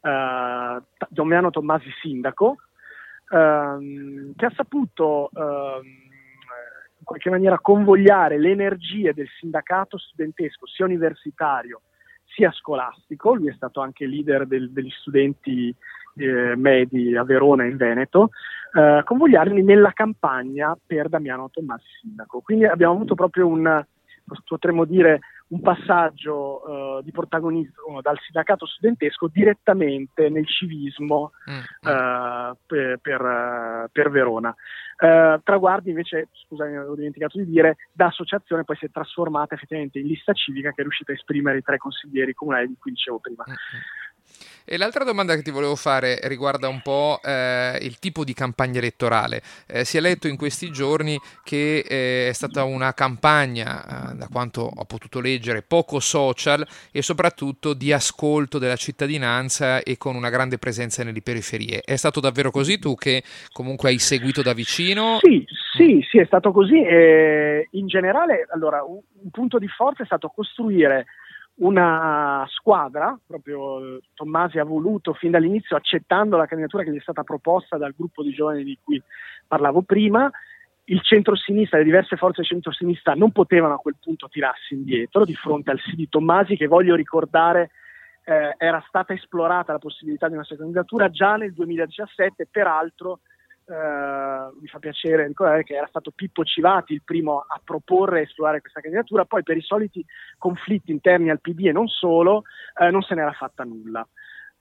uh, Damiano Tommasi sindaco, Uh, che ha saputo uh, in qualche maniera convogliare le energie del sindacato studentesco, sia universitario sia scolastico. Lui è stato anche leader del, degli studenti eh, medi a Verona in Veneto, uh, convogliarli nella campagna per Damiano Tommasi sindaco. Quindi abbiamo avuto proprio un, potremmo dire, un passaggio uh, di protagonismo dal sindacato studentesco direttamente nel civismo mm. uh, per, per, uh, per Verona. Uh, traguardi invece, scusami, avevo dimenticato di dire, da associazione poi si è trasformata effettivamente in lista civica, che è riuscita a esprimere i tre consiglieri comunali di cui dicevo prima. Mm. E l'altra domanda che ti volevo fare riguarda un po' eh, il tipo di campagna elettorale. Eh, si è letto in questi giorni che eh, è stata una campagna, eh, da quanto ho potuto leggere, poco social e soprattutto di ascolto della cittadinanza e con una grande presenza nelle periferie. È stato davvero così? Tu che comunque hai seguito da vicino? Sì, Sì, sì, è stato così. E in generale, allora, un, un punto di forza è stato costruire una squadra. Proprio Tommasi ha voluto fin dall'inizio, accettando la candidatura che gli è stata proposta dal gruppo di giovani di cui parlavo prima. Il centro-sinistra, le diverse forze di centro-sinistra non potevano a quel punto tirarsi indietro di fronte al sì di Tommasi, che voglio ricordare eh, era stata esplorata la possibilità di una sua candidatura già nel duemiladiciassette. Peraltro eh, mi fa piacere ricordare che era stato Pippo Civati il primo a proporre e esplorare questa candidatura, poi per i soliti conflitti interni al P D e non solo eh, non se n'era fatta nulla.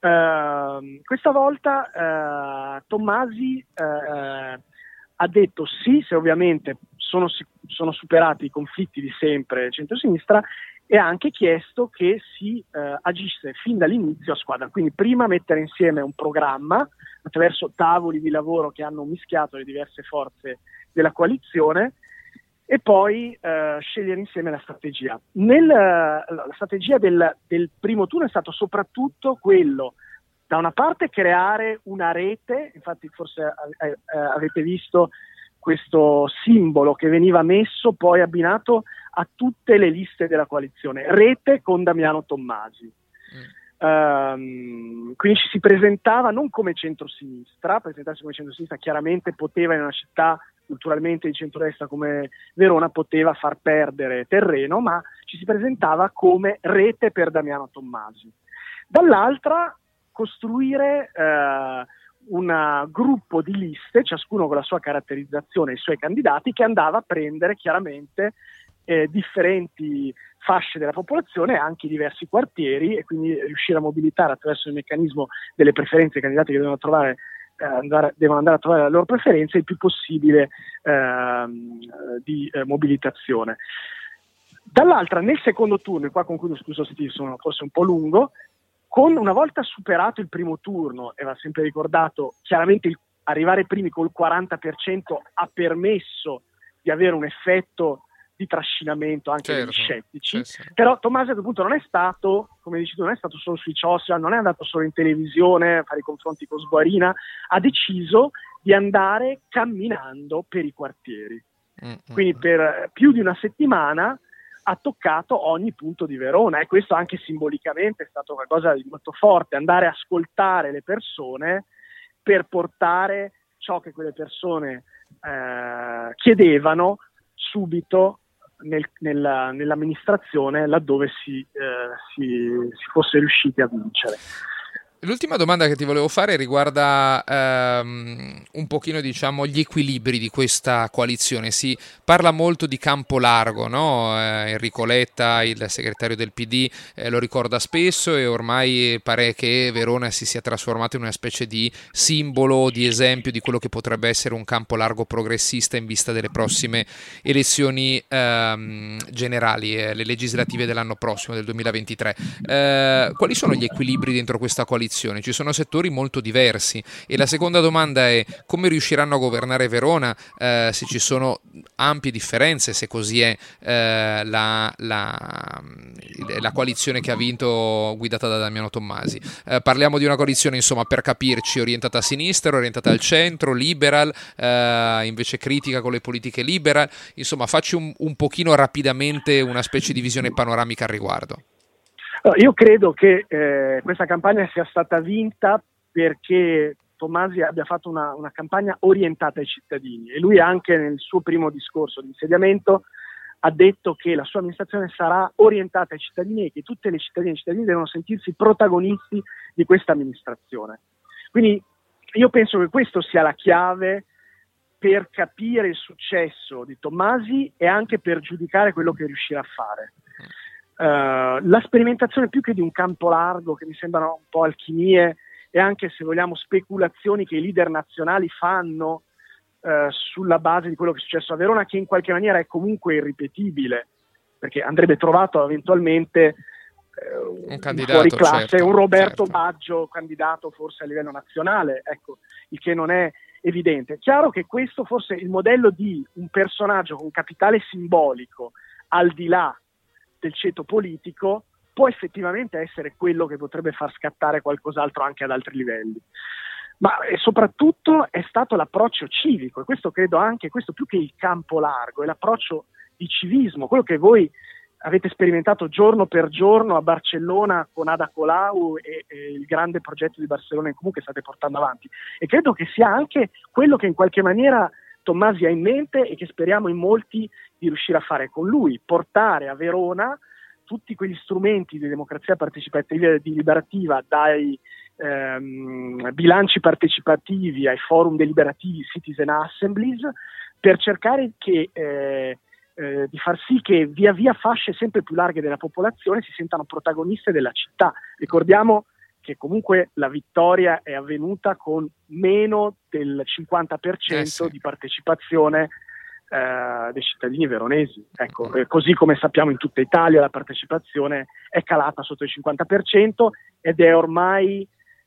Uh, questa volta uh, Tommasi uh, ha detto sì, se ovviamente sono, sono superati i conflitti di sempre centro-sinistra, e ha anche chiesto che si uh, agisse fin dall'inizio a squadra, quindi prima mettere insieme un programma attraverso tavoli di lavoro che hanno mischiato le diverse forze della coalizione, e poi uh, scegliere insieme la strategia. Nel, uh, la strategia del, del primo turno è stato soprattutto quello, da una parte, creare una rete. Infatti forse eh, eh, avete visto questo simbolo che veniva messo poi abbinato a tutte le liste della coalizione, rete con Damiano Tommasi. Mm. Um, quindi ci si presentava non come centrosinistra, presentarsi come centrosinistra chiaramente poteva, in una città culturalmente di centrodestra come Verona, poteva far perdere terreno, ma ci si presentava come rete per Damiano Tommasi. Dall'altra, costruire eh, un gruppo di liste, ciascuno con la sua caratterizzazione e i suoi candidati, che andava a prendere chiaramente eh, differenti fasce della popolazione e anche diversi quartieri, e quindi riuscire a mobilitare attraverso il meccanismo delle preferenze dei candidati che devono trovare eh, andare, devono andare a trovare le loro preferenze il più possibile eh, di eh, mobilitazione. Dall'altra, nel secondo turno, e qua concludo, scusa se ti sono forse un po' lungo, con una volta superato il primo turno, e va sempre ricordato, chiaramente il, arrivare primi col quaranta per cento ha permesso di avere un effetto di trascinamento anche certo, degli scettici, certo. Però Tommasi a quel punto non è stato, come dici tu, non è stato solo sui social, non è andato solo in televisione a fare i confronti con Sguarina, ha deciso di andare camminando per i quartieri. Mm-hmm. Quindi per più di una settimana ha toccato ogni punto di Verona, e questo anche simbolicamente è stato qualcosa di molto forte, andare a ascoltare le persone per portare ciò che quelle persone eh, chiedevano subito nel, nella, nell'amministrazione, laddove si, eh, si, si fosse riusciti a vincere. L'ultima domanda che ti volevo fare riguarda ehm, un pochino, diciamo, gli equilibri di questa coalizione. Si parla molto di campo largo, no? Eh, Enrico Letta, il segretario del P D, eh, lo ricorda spesso, e ormai pare che Verona si sia trasformata in una specie di simbolo, di esempio di quello che potrebbe essere un campo largo progressista in vista delle prossime elezioni ehm, generali, eh, le legislative dell'anno prossimo, del duemilaventitré. Eh, quali sono gli equilibri dentro questa coalizione? Ci sono settori molto diversi, e la seconda domanda è: come riusciranno a governare Verona eh, se ci sono ampie differenze, se così è eh, la, la, la coalizione che ha vinto guidata da Damiano Tommasi? Eh, parliamo di una coalizione, insomma, per capirci, orientata a sinistra, orientata al centro, liberal, eh, invece critica con le politiche liberal. Insomma, facci un, un pochino rapidamente una specie di visione panoramica al riguardo. Io credo che eh, questa campagna sia stata vinta perché Tommasi abbia fatto una, una campagna orientata ai cittadini, e lui anche nel suo primo discorso di insediamento ha detto che la sua amministrazione sarà orientata ai cittadini e che tutte le cittadine e i cittadini devono sentirsi protagonisti di questa amministrazione. Quindi io penso che questo sia la chiave per capire il successo di Tommasi e anche per giudicare quello che riuscirà a fare. Uh, la sperimentazione, più che di un campo largo, che mi sembrano un po' alchimie e anche, se vogliamo, speculazioni che i leader nazionali fanno uh, sulla base di quello che è successo a Verona, che in qualche maniera è comunque irripetibile, perché andrebbe trovato eventualmente uh, un candidato fuori classe, certo, un Roberto certo. Baggio candidato forse a livello nazionale, ecco, il che non è evidente. È chiaro che questo forse il modello di un personaggio con capitale simbolico al di là del ceto politico può effettivamente essere quello che potrebbe far scattare qualcos'altro anche ad altri livelli. ma e soprattutto è stato l'approccio civico, e questo credo anche, questo più che il campo largo, è l'approccio di civismo, quello che voi avete sperimentato giorno per giorno a Barcellona con Ada Colau e, e il grande progetto di Barcellona in Comune che state portando avanti, e credo che sia anche quello che in qualche maniera Tommasi ha in mente e che speriamo in molti di riuscire a fare con lui, portare a Verona tutti quegli strumenti di democrazia partecipativa e deliberativa, dai ehm, bilanci partecipativi ai forum deliberativi, citizen assemblies, per cercare che eh, Eh, di far sì che via via fasce sempre più larghe della popolazione si sentano protagoniste della città. Ricordiamo che comunque la vittoria è avvenuta con meno del cinquanta per cento eh sì. di partecipazione eh, dei cittadini veronesi. Ecco, eh, così come sappiamo in tutta Italia la partecipazione è calata sotto il cinquanta per cento ed è ormai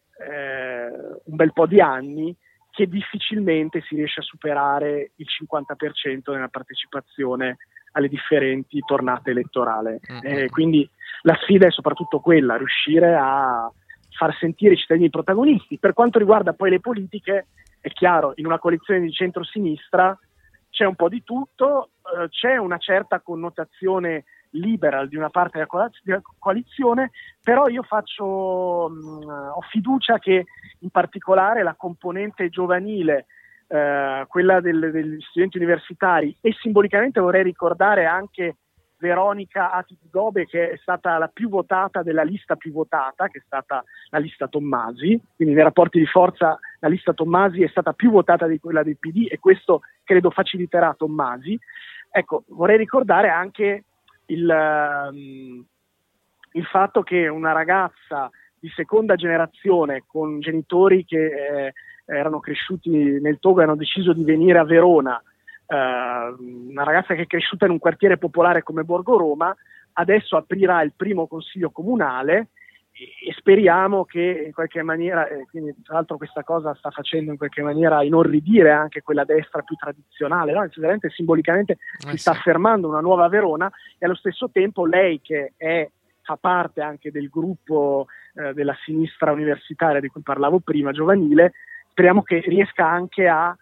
eh, un bel po' di anni che difficilmente si riesce a superare il cinquanta per cento nella partecipazione alle differenti tornate elettorali. Mm-hmm. Eh, quindi la sfida è soprattutto quella, riuscire a far sentire i cittadini protagonisti. Per quanto riguarda poi le politiche, è chiaro, in una coalizione di centro-sinistra c'è un po' di tutto, eh, c'è una certa connotazione liberal di una parte della coalizione, però io faccio mh, ho fiducia che in particolare la componente giovanile, eh, quella del, degli studenti universitari, e simbolicamente vorrei ricordare anche Veronica Atigobe, che è stata la più votata della lista più votata, che è stata la lista Tommasi, quindi nei rapporti di forza la lista Tommasi è stata più votata di quella del P D e questo credo faciliterà Tommasi. Ecco, vorrei ricordare anche Il, um, il fatto che una ragazza di seconda generazione con genitori che eh, erano cresciuti nel Togo e hanno deciso di venire a Verona, eh, una ragazza che è cresciuta in un quartiere popolare come Borgo Roma, adesso aprirà il primo consiglio comunale e, e speriamo che in qualche maniera, eh, quindi tra l'altro questa cosa sta facendo in qualche maniera inorridire anche quella destra più tradizionale, no? Veramente simbolicamente si sta affermando una nuova Verona, e allo stesso tempo lei che è, fa parte anche del gruppo eh, della sinistra universitaria di cui parlavo prima, giovanile, speriamo che riesca anche a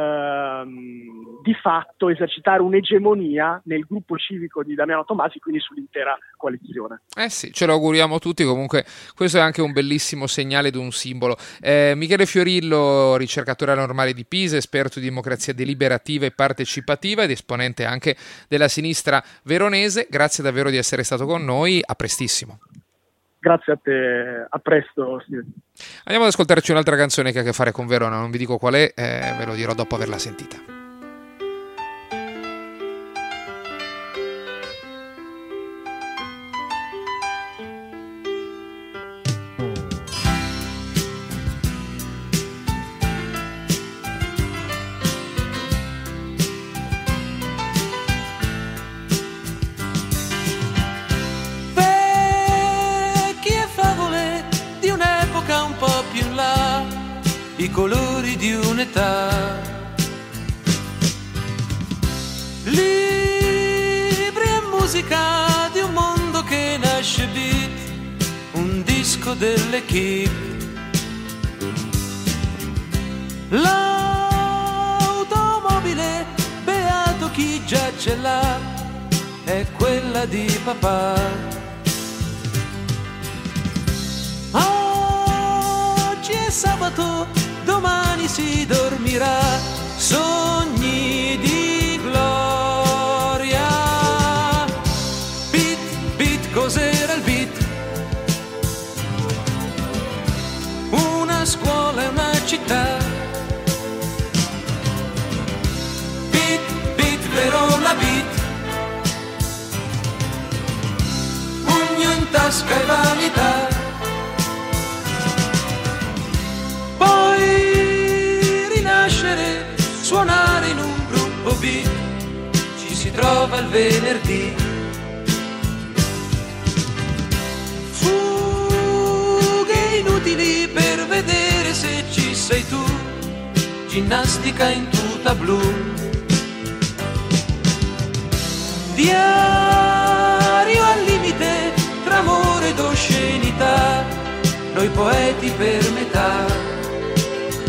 ehm, di fatto esercitare un'egemonia nel gruppo civico di Damiano Tommasi, quindi sull'intera coalizione. Eh sì, ce lo auguriamo tutti, comunque questo è anche un bellissimo segnale ed un simbolo. Eh, Michele Fiorillo, ricercatore normale di Pisa, esperto di democrazia deliberativa e partecipativa ed esponente anche della sinistra veronese, grazie davvero di essere stato con noi, a prestissimo. Grazie a te, a presto. Sì. Andiamo ad ascoltarci un'altra canzone che ha a che fare con Verona, non vi dico qual è, eh, ve lo dirò dopo averla sentita. I colori di un'età, libri e musica di un mondo che nasce beat, un disco dell'equipe, l'automobile, beato chi già ce l'ha, è quella di papà. Oggi è sabato, domani si dormirà, sogni di gloria. Beat, beat, cos'era il beat? Una scuola e una città. Beat, beat, Verona beat. Pugno in tasca e vanità. Suonare in un gruppo beat, ci si trova il venerdì. Fughe inutili per vedere se ci sei tu, ginnastica in tuta blu. Diario al limite tra amore ed oscenità, noi poeti per metà.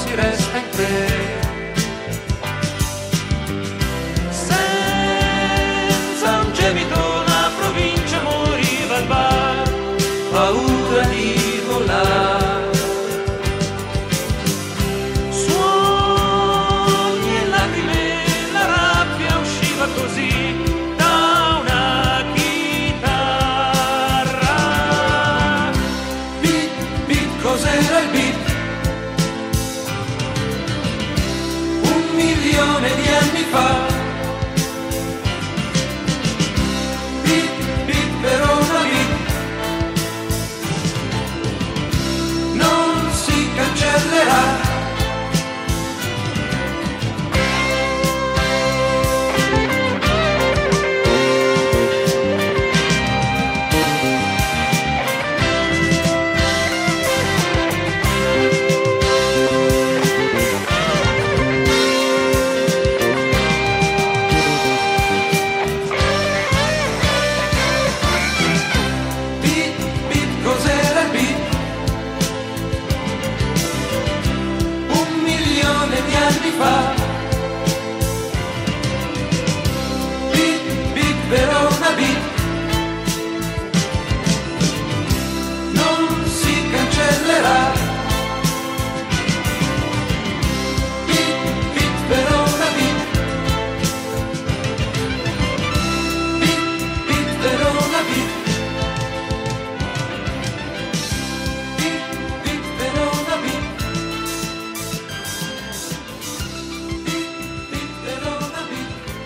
si resta in tre. Senza un gemito la provincia moriva al bar, paura di volare. Suoni e lacrime, la rabbia usciva così da una chitarra. Beat, beat, cos'era il beat? Un milione di anni fa. Beat, beat, Verona beat. Non si cancellerà. Beat, beat, cos'era il beat? Un milione di anni fa. Beat, beat, Verona beat. Non si cancellerà. Beat, beat, Verona beat. Beat, beat, Verona beat. Beat, beat, Verona beat. Beat, beat, Verona beat.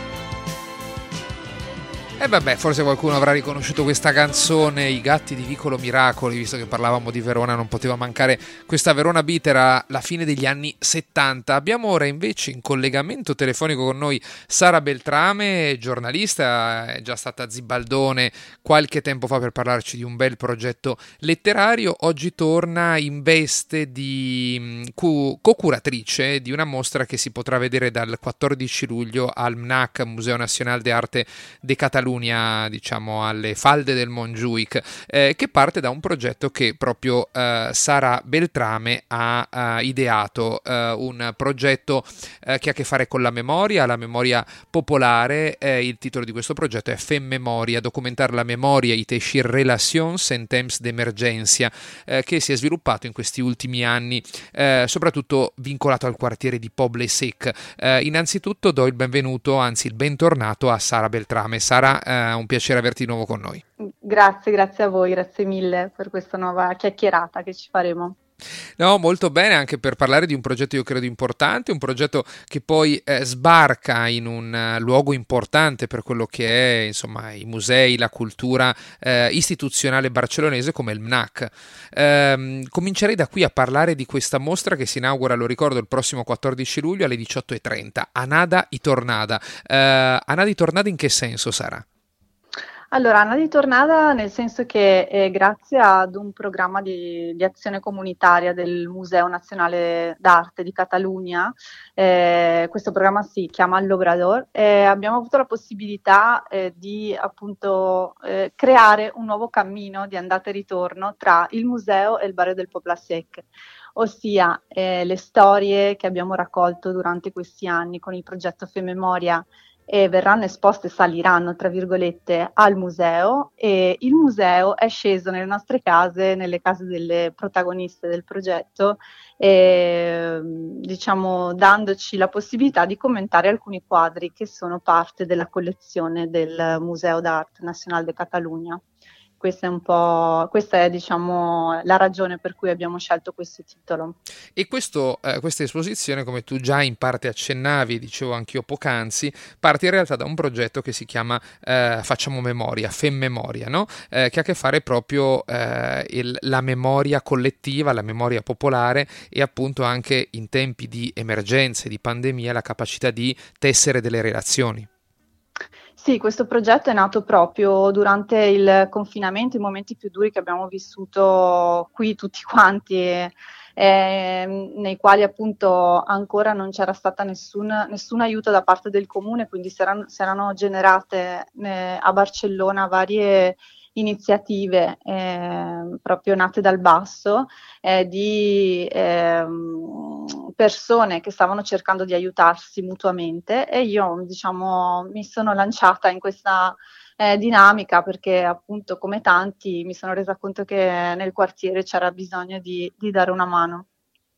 E vabbè, forse qualcuno avrà riconosciuto questa canzone, I gatti di Vicolo Miracoli, visto che parlavamo di Verona, non poteva mancare questa Verona Beat, era la fine degli anni settanta. Abbiamo ora invece in collegamento telefonico con noi Sara Beltrame, giornalista, è già stata a Zibaldone qualche tempo fa per parlarci di un bel progetto letterario. Oggi torna in veste di mh, cu- co-curatrice di una mostra che si potrà vedere dal quattordici luglio al M N A C, Museo Nacional de Arte de Catalunya, diciamo alle falde del Montjuic, eh, che parte da un progetto che proprio eh, Sara Beltrame ha eh, ideato, eh, un progetto eh, che ha a che fare con la memoria, la memoria popolare. Eh, il titolo di questo progetto è Femmemoria, documentare la memoria i teixir relations en temps d'emergenza, eh, che si è sviluppato in questi ultimi anni, eh, soprattutto vincolato al quartiere di Poble Sec. Eh, innanzitutto do il benvenuto, anzi il bentornato a Sara Beltrame. Sara, è un piacere averti di nuovo con noi. Grazie, grazie a voi, grazie mille per questa nuova chiacchierata che ci faremo. No, molto bene, anche per parlare di un progetto io credo importante, un progetto che poi eh, sbarca in un uh, luogo importante per quello che è, insomma, i musei, la cultura eh, istituzionale barcellonese come il M N A C. Eh, comincerei da qui a parlare di questa mostra che si inaugura, lo ricordo, il prossimo quattordici luglio alle diciotto e trenta. Anada y Tornada. Eh, Anada y Tornada in che senso, Sara? Allora, Anna di Tornada nel senso che eh, grazie ad un programma di, di azione comunitaria del Museo Nazionale d'Arte di Catalunya, eh, questo programma si chiama L'Obrador, eh, abbiamo avuto la possibilità eh, di appunto eh, creare un nuovo cammino di andata e ritorno tra il museo e il barrio del Poble Sec, ossia eh, le storie che abbiamo raccolto durante questi anni con il progetto Femmemoria e verranno esposte, saliranno tra virgolette al museo, e il museo è sceso nelle nostre case, nelle case delle protagoniste del progetto, e, diciamo dandoci la possibilità di commentare alcuni quadri che sono parte della collezione del Museo d'Art Nacional de Catalunya. Questa è un po', questa è diciamo la ragione per cui abbiamo scelto questo titolo. E questo, eh, questa esposizione, come tu già in parte accennavi, dicevo anch'io poc'anzi, parte in realtà da un progetto che si chiama eh, Facciamo Memoria, Femmemoria, no? Eh, che ha a che fare proprio eh, il, la memoria collettiva, la memoria popolare, e appunto anche in tempi di emergenze, di pandemia, la capacità di tessere delle relazioni. Sì, questo progetto è nato proprio durante il confinamento, i momenti più duri che abbiamo vissuto qui tutti quanti, e, e, nei quali appunto ancora non c'era stata nessun, nessun aiuto da parte del comune, quindi si erano, si erano generate eh, a Barcellona varie iniziative eh, proprio nate dal basso eh, di eh, persone che stavano cercando di aiutarsi mutuamente, e io diciamo mi sono lanciata in questa eh, dinamica perché appunto come tanti mi sono resa conto che nel quartiere c'era bisogno di, di dare una mano.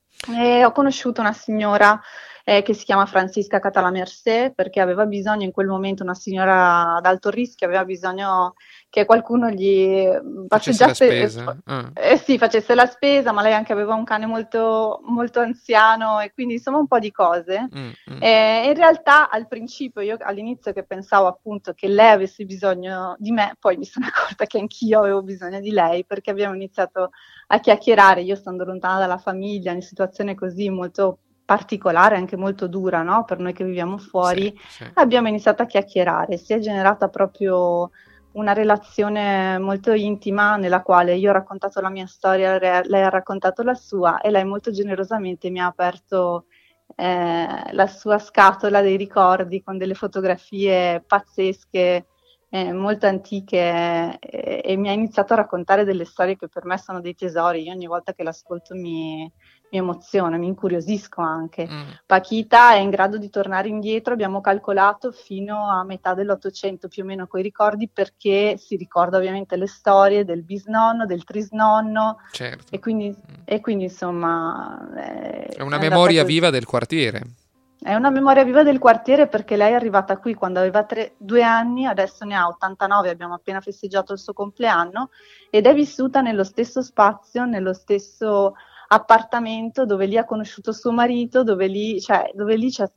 E ho conosciuto una signora eh, che si chiama Francisca Catalamercé, perché aveva bisogno in quel momento, una signora ad alto rischio, aveva bisogno che qualcuno gli facesse la passeggiasse, spesa. Ah. eh, sì, facesse la spesa, ma lei anche aveva un cane molto, molto anziano, e quindi insomma un po' di cose. Mm, mm. E in realtà al principio, io all'inizio che pensavo appunto che lei avesse bisogno di me, poi mi sono accorta che anch'io avevo bisogno di lei, perché abbiamo iniziato a chiacchierare, io stando lontana dalla famiglia, in situazione così molto particolare, anche molto dura, no? Per noi che viviamo fuori, Sì, sì. abbiamo iniziato a chiacchierare, si è generata proprio una relazione molto intima nella quale io ho raccontato la mia storia, lei ha raccontato la sua, e lei molto generosamente mi ha aperto eh, la sua scatola dei ricordi con delle fotografie pazzesche, eh, molto antiche, eh, e mi ha iniziato a raccontare delle storie che per me sono dei tesori. Io ogni volta che l'ascolto mi, mi emoziono, mi incuriosisco anche. Mm. Paquita è in grado di tornare indietro, abbiamo calcolato fino a metà dell'Ottocento più o meno coi ricordi, perché si ricorda ovviamente le storie del bisnonno, del trisnonno, Certo. e quindi, Mm. e quindi insomma è, È una è memoria così. viva del quartiere. È una memoria viva del quartiere, perché lei è arrivata qui quando aveva tre, due anni, adesso ne ha ottantanove, abbiamo appena festeggiato il suo compleanno, ed è vissuta nello stesso spazio, nello stesso appartamento dove lì ha conosciuto suo marito, dove lì, cioè, dove lì c'è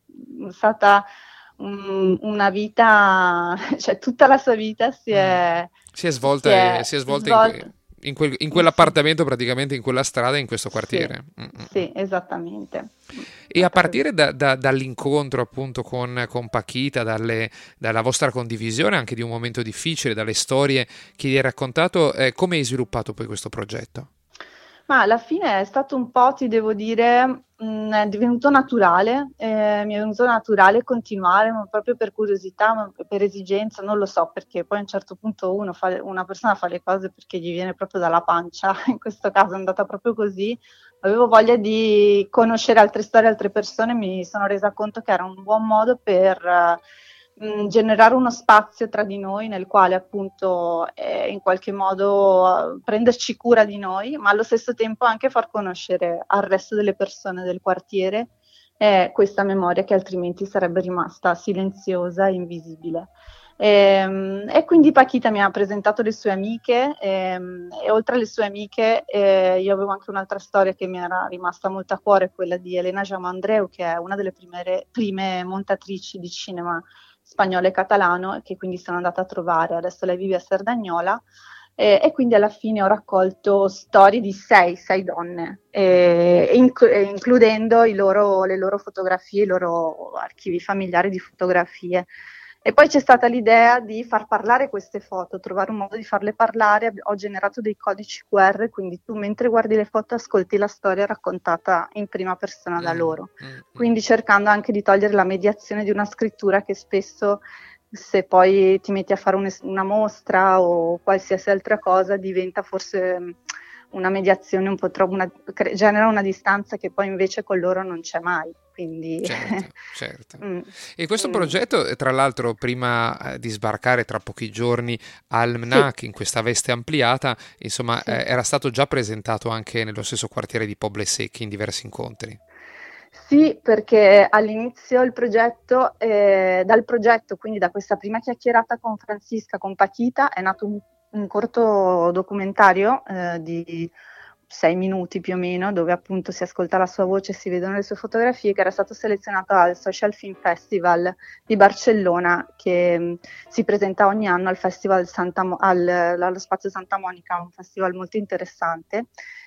stata um, una vita, cioè tutta la sua vita si è, Si è svolta, si è e- si è svolta, svolta- in, que- in quel- in quell'appartamento, praticamente in quella strada, in questo quartiere. Sì, Mm, mm. sì, esattamente. E a partire da- da- dall'incontro appunto con, con Paquita, dalle- dalla vostra condivisione anche di un momento difficile, dalle storie che gli hai raccontato, eh, come hai sviluppato poi questo progetto? Ma alla fine è stato un po', ti devo dire, mh, è divenuto naturale, eh, mi è venuto naturale continuare, ma proprio per curiosità, ma per esigenza, non lo so, perché poi a un certo punto uno fa, una persona fa le cose perché gli viene proprio dalla pancia, in questo caso è andata proprio così, avevo voglia di conoscere altre storie, altre persone, mi sono resa conto che era un buon modo per eh, mh, generare uno spazio tra di noi nel quale appunto eh, in qualche modo eh, prenderci cura di noi, ma allo stesso tempo anche far conoscere al resto delle persone del quartiere eh, questa memoria che altrimenti sarebbe rimasta silenziosa e invisibile. E, e quindi Paquita mi ha presentato le sue amiche e, e oltre alle sue amiche eh, io avevo anche un'altra storia che mi era rimasta molto a cuore, quella di Elena Jamandreu, che è una delle prime, prime montatrici di cinema spagnolo e catalano, che quindi sono andata a trovare. Adesso lei vive a Sardagnola eh, e quindi alla fine ho raccolto storie di sei, sei donne, eh, inc- includendo i loro, le loro fotografie, i loro archivi familiari di fotografie. E poi c'è stata l'idea di far parlare queste foto, trovare un modo di farle parlare. Ho generato dei codici Q R, quindi tu mentre guardi le foto ascolti la storia raccontata in prima persona da loro. Quindi cercando anche di togliere la mediazione di una scrittura che spesso, se poi ti metti a fare un, una mostra o qualsiasi altra cosa, diventa forse una mediazione un po' troppo, una, genera una distanza che poi invece con loro non c'è mai. Quindi... Certo, certo. mm. E questo Mm. progetto, tra l'altro, prima eh, di sbarcare tra pochi giorni al M N A C in questa veste ampliata, insomma, Sì. eh, era stato già presentato anche nello stesso quartiere di Poble Secchi in diversi incontri. Sì, perché all'inizio il progetto, eh, dal progetto, quindi da questa prima chiacchierata con Francisca, con Paquita, è nato un, un corto documentario eh, di sei minuti più o meno, dove appunto si ascolta la sua voce e si vedono le sue fotografie, che era stato selezionato al Social Film Festival di Barcellona, che mh, si presenta ogni anno al Festival Santa Mo- al, allo Spazio Santa Monica, un festival molto interessante.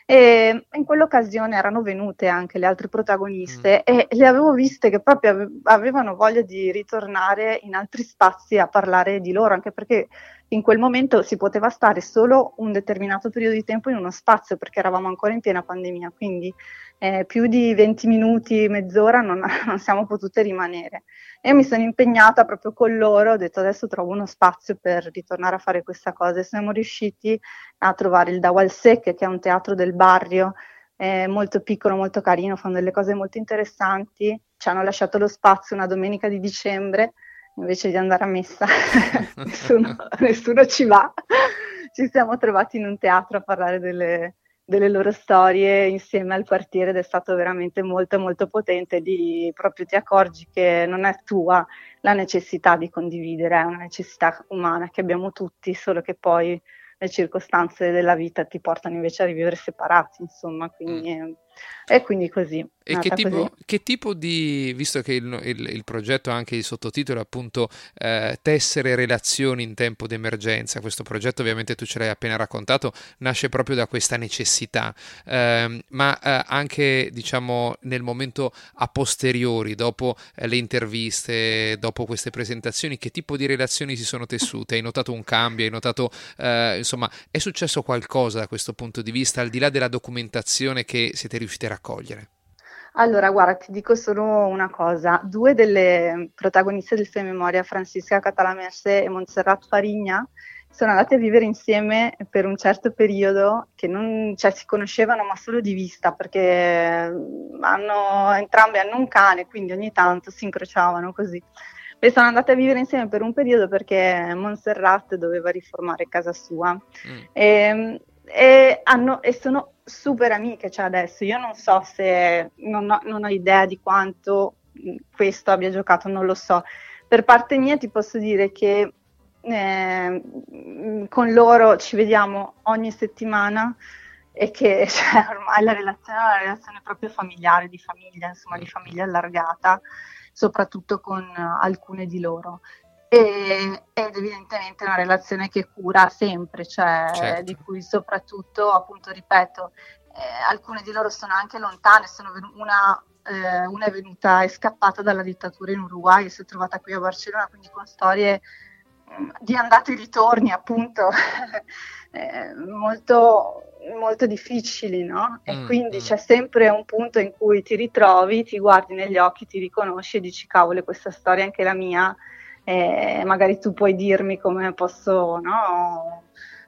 E in quell'occasione erano venute anche le altre protagoniste mm. e le avevo viste che proprio ave- avevano voglia di ritornare in altri spazi a parlare di loro, anche perché in quel momento si poteva stare solo un determinato periodo di tempo in uno spazio, perché eravamo ancora in piena pandemia, quindi eh, più di venti minuti, mezz'ora non, non siamo potute rimanere. E io mi sono impegnata proprio con loro, ho detto adesso trovo uno spazio per ritornare a fare questa cosa, e siamo riusciti a trovare il Dawal Sek, che è un teatro del barrio, eh, molto piccolo, molto carino, fanno delle cose molto interessanti. Ci hanno lasciato lo spazio una domenica di dicembre, invece di andare a messa nessuno, nessuno ci va. Ci siamo trovati in un teatro a parlare delle, delle loro storie insieme al quartiere, ed è stato veramente molto molto potente. Di proprio ti accorgi che non è tua la necessità di condividere, è una necessità umana che abbiamo tutti, solo che poi le circostanze della vita ti portano invece a rivivere separati, insomma, quindi mm. e quindi così. E che tipo, che tipo di, visto che il, il, il progetto ha anche il sottotitolo appunto eh, tessere relazioni in tempo d'emergenza, questo progetto ovviamente tu ce l'hai appena raccontato, nasce proprio da questa necessità, eh, ma eh, anche diciamo nel momento a posteriori, dopo eh, le interviste, dopo queste presentazioni, che tipo di relazioni si sono tessute? Hai notato un cambio? Hai notato, eh, insomma, è successo qualcosa da questo punto di vista, al di là della documentazione che siete riusciti a raccogliere? Allora, guarda, ti dico solo una cosa. Due delle protagoniste del film Memoria, Francisca Catalamerse e Montserrat Farigna, sono andate a vivere insieme per un certo periodo, che non, cioè, si conoscevano ma solo di vista, perché hanno, entrambe hanno un cane, quindi ogni tanto si incrociavano così. E sono andate a vivere insieme per un periodo perché Montserrat doveva riformare casa sua. Mm. E, e, hanno, e sono super amiche, cioè adesso io non so se non ho, non ho idea di quanto questo abbia giocato, non lo so. Per parte mia ti posso dire che eh, con loro ci vediamo ogni settimana e che cioè, ormai la relazione è una relazione proprio familiare, di famiglia, insomma, di famiglia allargata, soprattutto con alcune di loro. E, ed evidentemente una relazione che cura sempre, cioè certo. Di cui soprattutto, appunto, ripeto, eh, alcune di loro sono anche lontane, sono ven- una, eh, una è venuta, è scappata dalla dittatura in Uruguay e si è trovata qui a Barcellona, quindi con storie mh, di andate e ritorni, appunto, eh, molto, molto difficili, no? E mm, quindi mm. c'è sempre un punto in cui ti ritrovi, ti guardi negli occhi, ti riconosci e dici cavolo, questa storia è anche la mia. Eh, magari tu puoi dirmi come posso, no,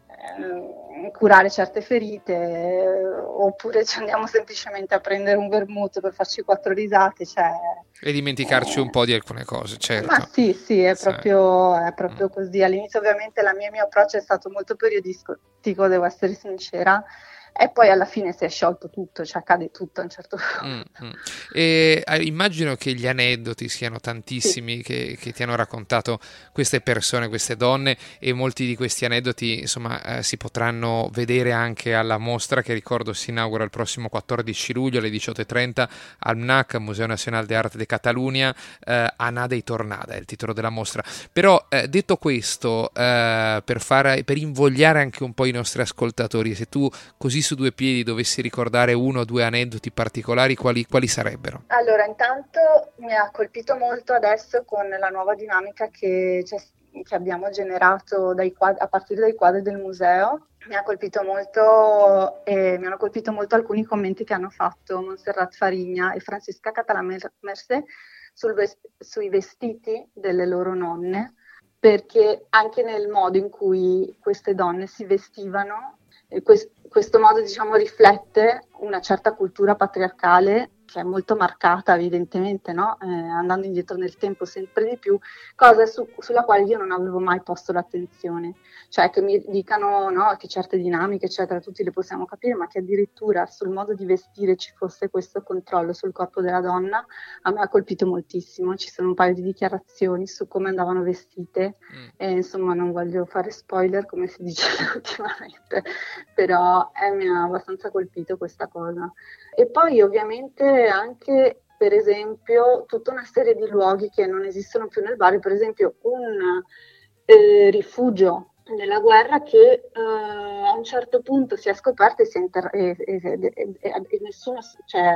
eh, curare certe ferite, eh, oppure ci andiamo semplicemente a prendere un vermouth per farci quattro risate, cioè, e dimenticarci eh, un po' di alcune cose, certo. Ma sì, sì, è proprio, è proprio così. All'inizio ovviamente la mia, il mio approccio è stato molto periodistico, devo essere sincera. E poi alla fine si è sciolto tutto, cioè accade tutto a un certo punto. Mm-hmm. E eh, immagino che gli aneddoti siano tantissimi, sì. che, che ti hanno raccontato queste persone, queste donne, e molti di questi aneddoti insomma eh, si potranno vedere anche alla mostra che, ricordo, si inaugura il prossimo quattordici luglio alle diciotto e trenta al M N A C, Museo Nacional de Arte de Catalunya. eh, Anada y Tornada è il titolo della mostra. Però eh, detto questo, eh, per, fare, per invogliare anche un po' i nostri ascoltatori, se tu così su due piedi dovessi ricordare uno o due aneddoti particolari, quali, quali sarebbero? Allora, intanto mi ha colpito molto adesso con la nuova dinamica che, che abbiamo generato dai quadri, a partire dai quadri del museo. Mi ha colpito molto e mi hanno colpito molto alcuni commenti che hanno fatto Montserrat Farigna e Francisca Catalamerse sul ves- sui vestiti delle loro nonne, perché anche nel modo in cui queste donne si vestivano, Questo, questo modo, diciamo, riflette una certa cultura patriarcale che è molto marcata evidentemente, no? eh, andando indietro nel tempo sempre di più, cosa su, sulla quale io non avevo mai posto l'attenzione, cioè che mi dicano, no, che certe dinamiche eccetera tutti le possiamo capire, ma che addirittura sul modo di vestire ci fosse questo controllo sul corpo della donna, a me ha colpito moltissimo. Ci sono un paio di dichiarazioni su come andavano vestite, mm. e insomma non voglio fare spoiler come si dice ultimamente, però eh, mi ha abbastanza colpito questa cosa. E poi ovviamente anche, per esempio, tutta una serie di luoghi che non esistono più nel barrio, per esempio un eh, rifugio della guerra che uh, a un certo punto si è scoperto e, si è inter- e, e, e, e, e nessuno, cioè,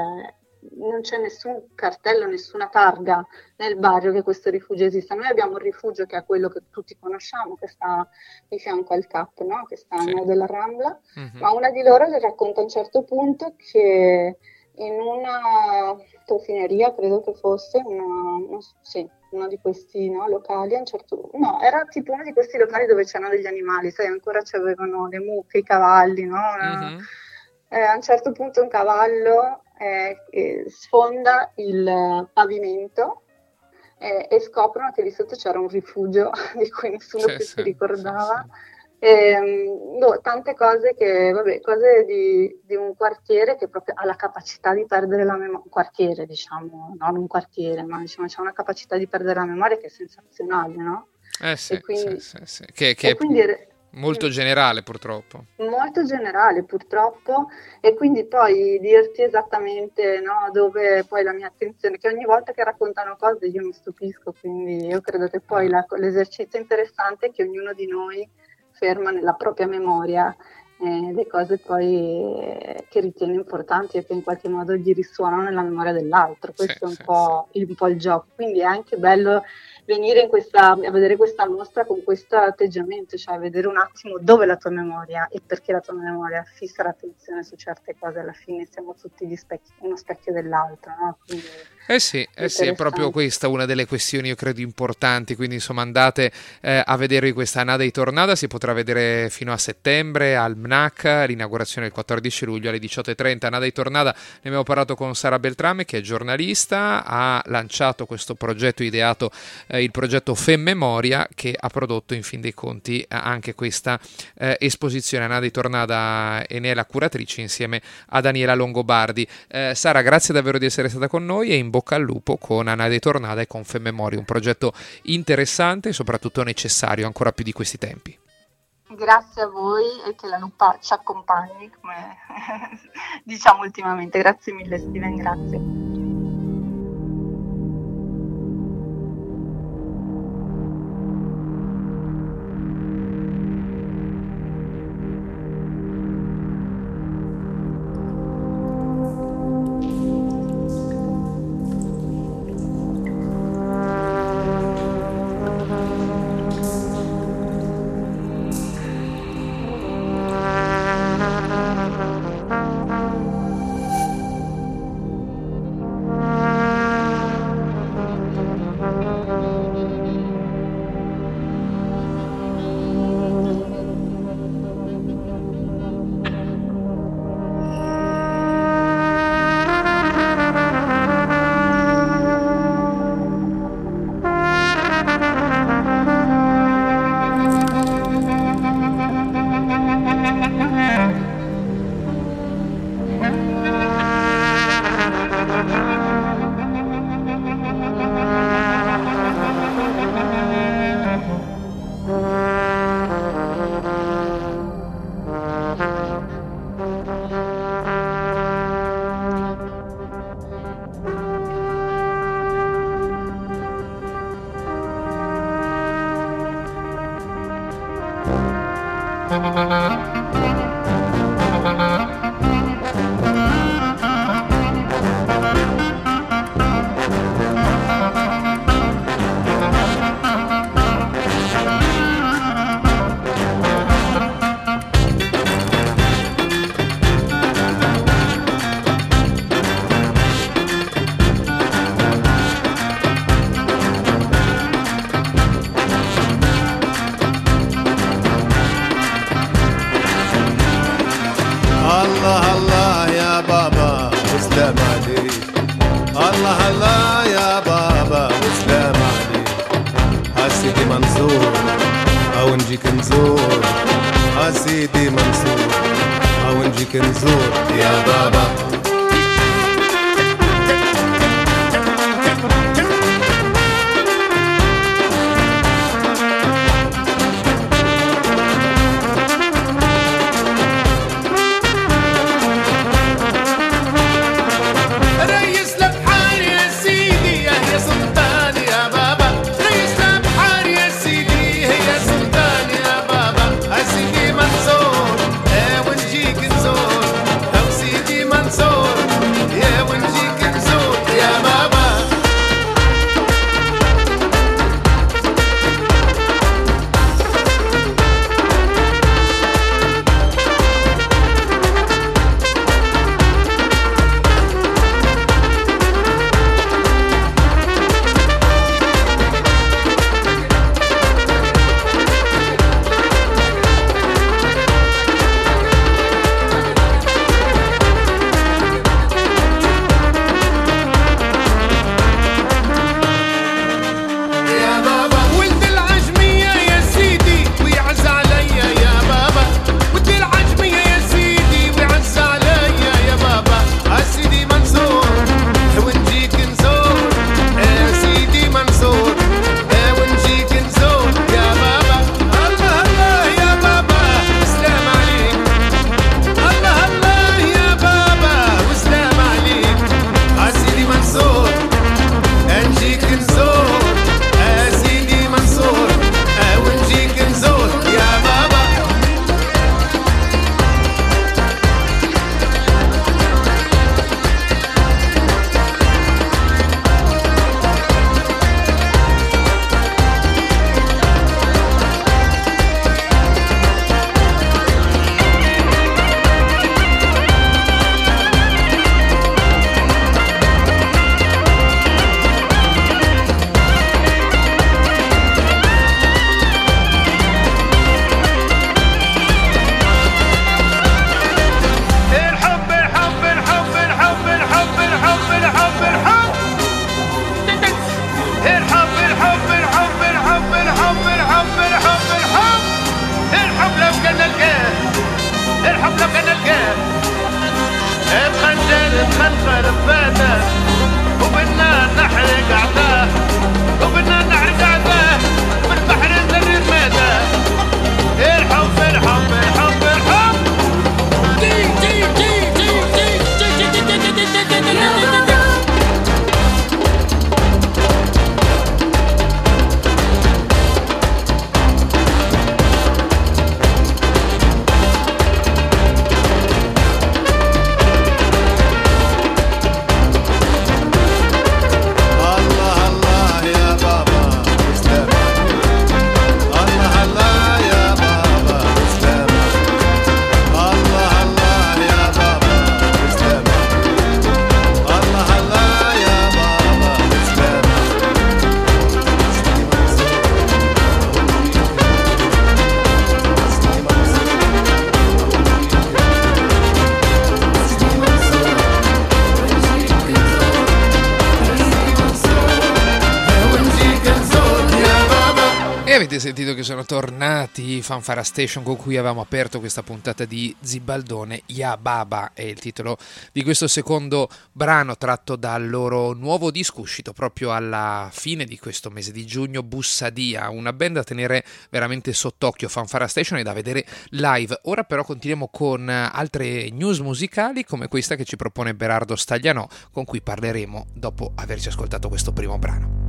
non c'è nessun cartello, nessuna targa nel barrio che questo rifugio esista. Noi abbiamo un rifugio che è quello che tutti conosciamo, che sta di fianco al C A P, no? Che sta sì. della Rambla, mm-hmm. ma una di loro le racconta a un certo punto che in una tofineria, credo che fosse, una, una, sì, uno di questi no, locali, a un certo, no, era tipo uno di questi locali dove c'erano degli animali, sai, ancora c'avevano le mucche, i cavalli, no? Mm-hmm. Eh, a un certo punto un cavallo eh, eh, sfonda il pavimento eh, e scoprono che lì sotto c'era un rifugio di cui nessuno sì, più sì, si ricordava. Sì, sì. E, no, tante cose che, vabbè, cose di, di un quartiere che proprio ha la capacità di perdere la memoria, un quartiere diciamo, non un quartiere, ma diciamo c'è una capacità di perdere la memoria che è sensazionale, no? Eh sì, e quindi, sì, sì, sì. Che, che e quindi, è molto generale purtroppo. Molto generale purtroppo, e quindi poi dirti esattamente no, dove poi la mia attenzione, che ogni volta che raccontano cose io mi stupisco, quindi io credo che poi la, l'esercizio interessante è che ognuno di noi ferma nella propria memoria eh, le cose poi eh, che ritiene importanti e che in qualche modo gli risuonano nella memoria dell'altro. Questo sì, è un, sì, po', sì. Il, un po' il gioco, quindi è anche bello venire in questa, a vedere questa mostra con questo atteggiamento, cioè vedere un attimo dove la tua memoria e perché la tua memoria fissa l'attenzione su certe cose. Alla fine siamo tutti gli specchi, uno specchio dell'altro, no? Quindi, eh sì, eh sì, è proprio questa una delle questioni io credo importanti, quindi insomma andate eh, a vedere questa Annada y Tornada, si potrà vedere fino a settembre al M N A C, l'inaugurazione il quattordici luglio alle diciotto e trenta. Annada y Tornada, ne abbiamo parlato con Sara Beltrame che è giornalista, ha lanciato questo progetto, ideato eh, il progetto Femmemoria, che ha prodotto in fin dei conti anche questa eh, esposizione. Annada y Tornada e ne è la curatrice insieme a Daniela Longobardi. Eh, Sara, grazie davvero di essere stata con noi e in bocca al lupo con Annada y Tornada e con Femmemoria, un progetto interessante e soprattutto necessario ancora più di questi tempi. Grazie a voi e che la lupa ci accompagni, come diciamo ultimamente. Grazie mille Steven, grazie. Baba Avete sentito che sono tornati i Fanfara Station con cui avevamo aperto questa puntata di Zibaldone. Ya Baba è il titolo di questo secondo brano tratto dal loro nuovo disco uscito proprio alla fine di questo mese di giugno, Bussadia, una band da tenere veramente sott'occhio, Fanfara Station, e da vedere live. Ora però continuiamo con altre news musicali come questa che ci propone Berardo Staglianò, con cui parleremo dopo averci ascoltato questo primo brano.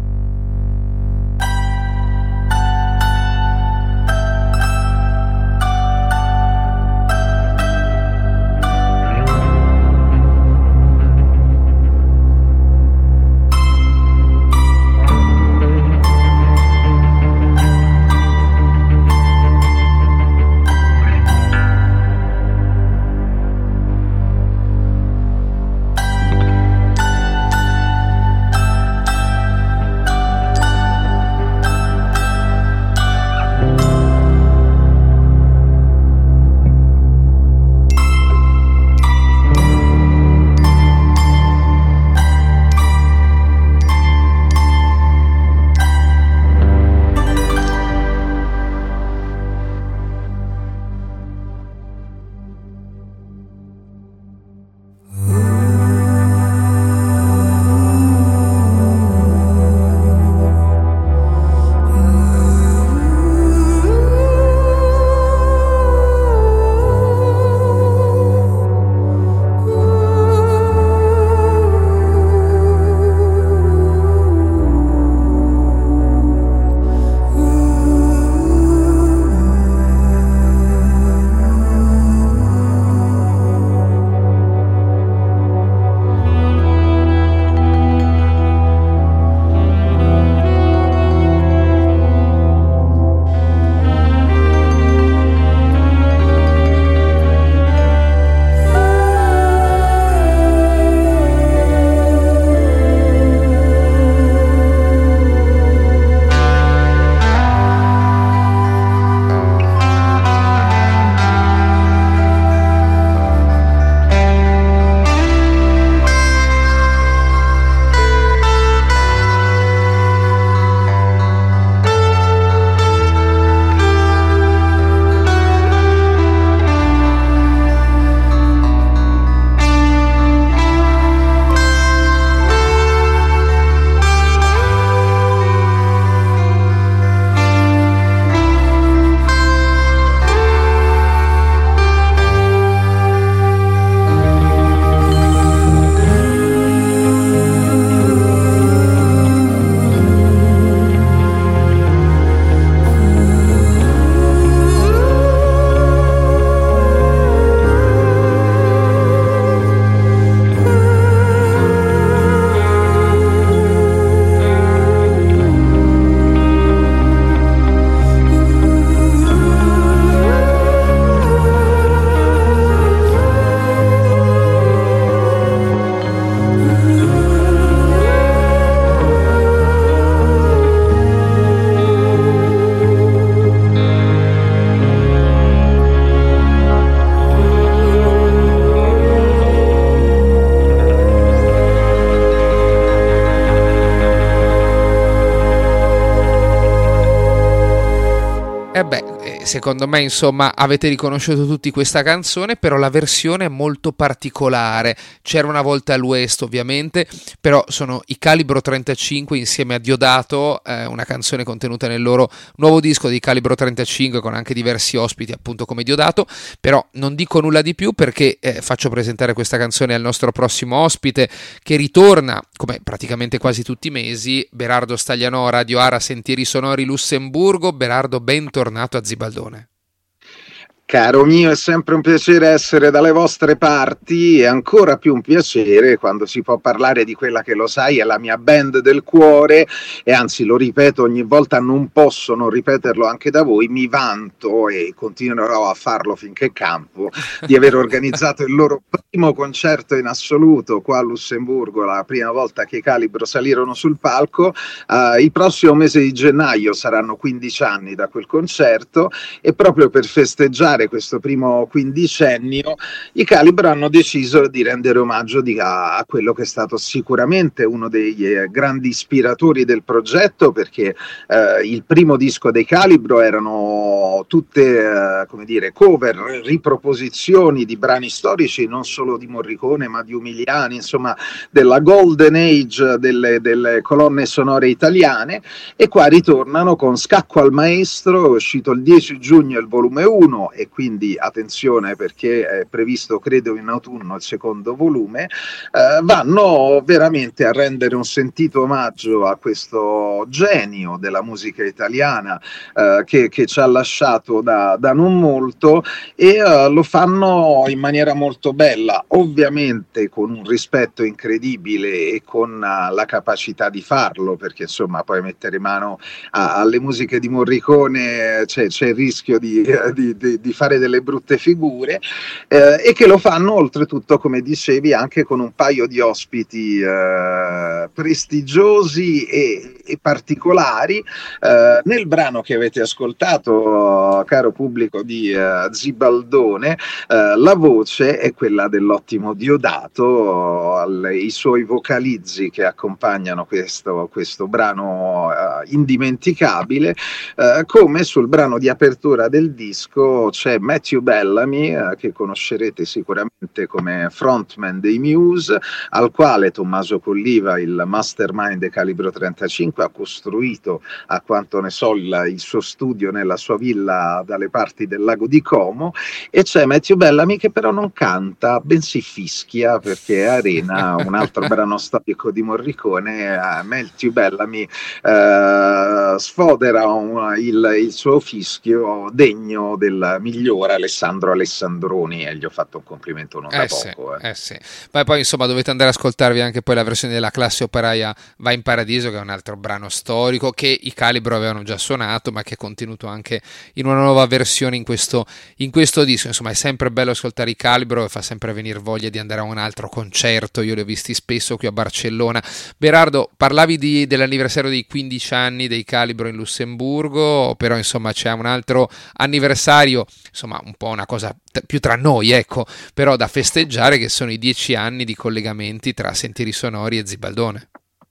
Eh beh, secondo me insomma avete riconosciuto tutti questa canzone, però la versione è molto particolare. C'era una volta all'West ovviamente, però sono i Calibro trentacinque insieme a Diodato, eh, una canzone contenuta nel loro nuovo disco di Calibro trentacinque con anche diversi ospiti appunto come Diodato. Però non dico nulla di più perché eh, faccio presentare questa canzone al nostro prossimo ospite che ritorna come praticamente quasi tutti i mesi, Berardo Staglianò, Radio Ara Sentieri Sonori Lussemburgo. Berardo, bentornato a Zibaldone. Caro mio, è sempre un piacere essere dalle vostre parti e ancora più un piacere quando si può parlare di quella che, lo sai, è la mia band del cuore, e anzi lo ripeto ogni volta, non posso non ripeterlo anche da voi, mi vanto e continuerò a farlo finché campo di aver organizzato il loro primo concerto in assoluto qua a Lussemburgo, la prima volta che i Calibro salirono sul palco. Uh, il prossimo mese di gennaio saranno quindici anni da quel concerto, e proprio per festeggiare celebrare questo primo quindicennio, i Calibro hanno deciso di rendere omaggio di, a, a quello che è stato sicuramente uno dei eh, grandi ispiratori del progetto, perché eh, il primo disco dei Calibro erano tutte eh, come dire, cover, riproposizioni di brani storici, non solo di Morricone ma di Umiliani, insomma della golden age delle, delle colonne sonore italiane, e qua ritornano con Scacco al Maestro, uscito il dieci giugno il volume uno, e quindi attenzione perché è previsto credo in autunno il secondo volume. Eh, vanno veramente a rendere un sentito omaggio a questo genio della musica italiana eh, che, che ci ha lasciato da, da non molto, e eh, lo fanno in maniera molto bella, ovviamente con un rispetto incredibile e con uh, la capacità di farlo, perché insomma poi mettere mano a, alle musiche di Morricone c'è, c'è il rischio di, di, di, di fare delle brutte figure, eh, e che lo fanno oltretutto, come dicevi, anche con un paio di ospiti eh, prestigiosi e, e particolari. Eh, nel brano che avete ascoltato, caro pubblico di uh, Zibaldone, uh, la voce è quella dell'ottimo Diodato, al, i suoi vocalizzi che accompagnano questo, questo brano uh, indimenticabile, uh, come sul brano di apertura del disco c'è Matthew Bellamy, uh, che conoscerete sicuramente come frontman dei Muse, al quale Tommaso Colliva, il mastermind dei Calibro trentacinque, ha costruito, a quanto ne so, il, il suo studio nella sua villa dalle parti del lago di Como. E c'è Matthew Bellamy che però non canta, bensì fischia, perché Arena, un altro brano storico di Morricone, eh, Matthew Bellamy eh, sfodera un, il, il suo fischio degno del migliore Alessandro Alessandroni, e gli ho fatto un complimento non da eh poco. Sì, eh. Eh sì. Ma poi insomma dovete andare ad ascoltarvi anche poi la versione della classe operaia Va in Paradiso, che è un altro brano storico che i Calibro avevano già suonato, ma che è contenuto anche in una nuova versione in questo, in questo disco. Insomma è sempre bello ascoltare i Calibro e fa sempre venire voglia di andare a un altro concerto. Io li ho visti spesso qui a Barcellona. Berardo, parlavi di, dell'anniversario dei quindici anni dei Calibro in Lussemburgo, però insomma c'è un altro anniversario, insomma un po' una cosa t- più tra noi, ecco, però da festeggiare, che sono i dieci anni di collegamenti tra Sentieri Sonori e Zibaldone.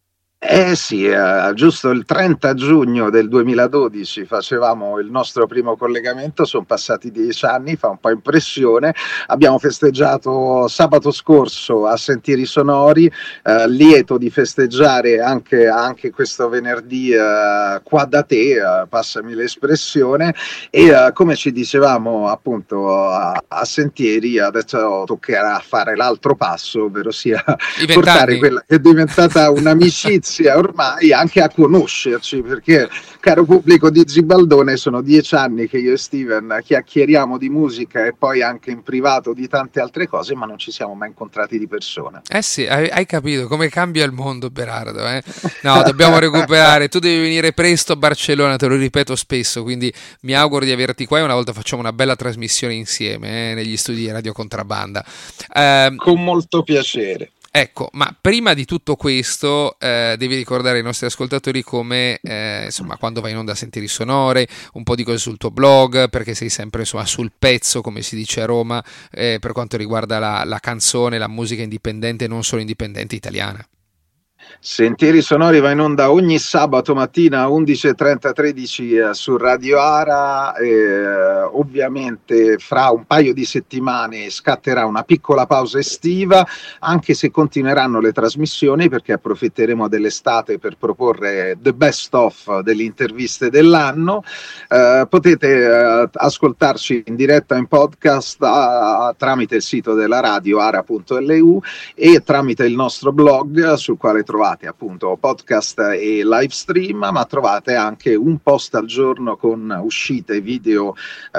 Eh sì, eh, giusto il trenta giugno del duemiladodici facevamo il nostro primo collegamento, sono passati dieci anni, fa un po' impressione. Abbiamo festeggiato sabato scorso a Sentieri Sonori, eh, lieto di festeggiare anche, anche questo venerdì eh, qua da te, eh, passami l'espressione, e eh, come ci dicevamo appunto a, a Sentieri, adesso toccherà fare l'altro passo, ovvero sia portare quella che è diventata un'amicizia ormai anche a conoscerci, perché caro pubblico di Zibaldone sono dieci anni che io e Steven chiacchieriamo di musica e poi anche in privato di tante altre cose, ma non ci siamo mai incontrati di persona. Eh sì, hai, hai capito come cambia il mondo, Berardo, eh? No, dobbiamo recuperare, tu devi venire presto a Barcellona, te lo ripeto spesso, quindi mi auguro di averti qua e una volta facciamo una bella trasmissione insieme eh, negli studi di Radio Contrabbanda. Eh, Con molto piacere. Ecco, ma prima di tutto questo eh, devi ricordare ai nostri ascoltatori come, eh, insomma, quando vai in onda a Sentieri Sonore, un po' di cose sul tuo blog, perché sei sempre insomma sul pezzo, come si dice a Roma, eh, per quanto riguarda la, la canzone, la musica indipendente, non solo indipendente italiana. Sentieri Sonori va in onda ogni sabato mattina undici e trenta tredici eh, su Radio Ara, eh, ovviamente fra un paio di settimane scatterà una piccola pausa estiva, anche se continueranno le trasmissioni, perché approfitteremo dell'estate per proporre the best of delle interviste dell'anno. Eh, potete eh, ascoltarci in diretta in podcast a, tramite il sito della radio ara punto l u e tramite il nostro blog, sul quale trovate appunto podcast e live stream, ma trovate anche un post al giorno con uscite, video,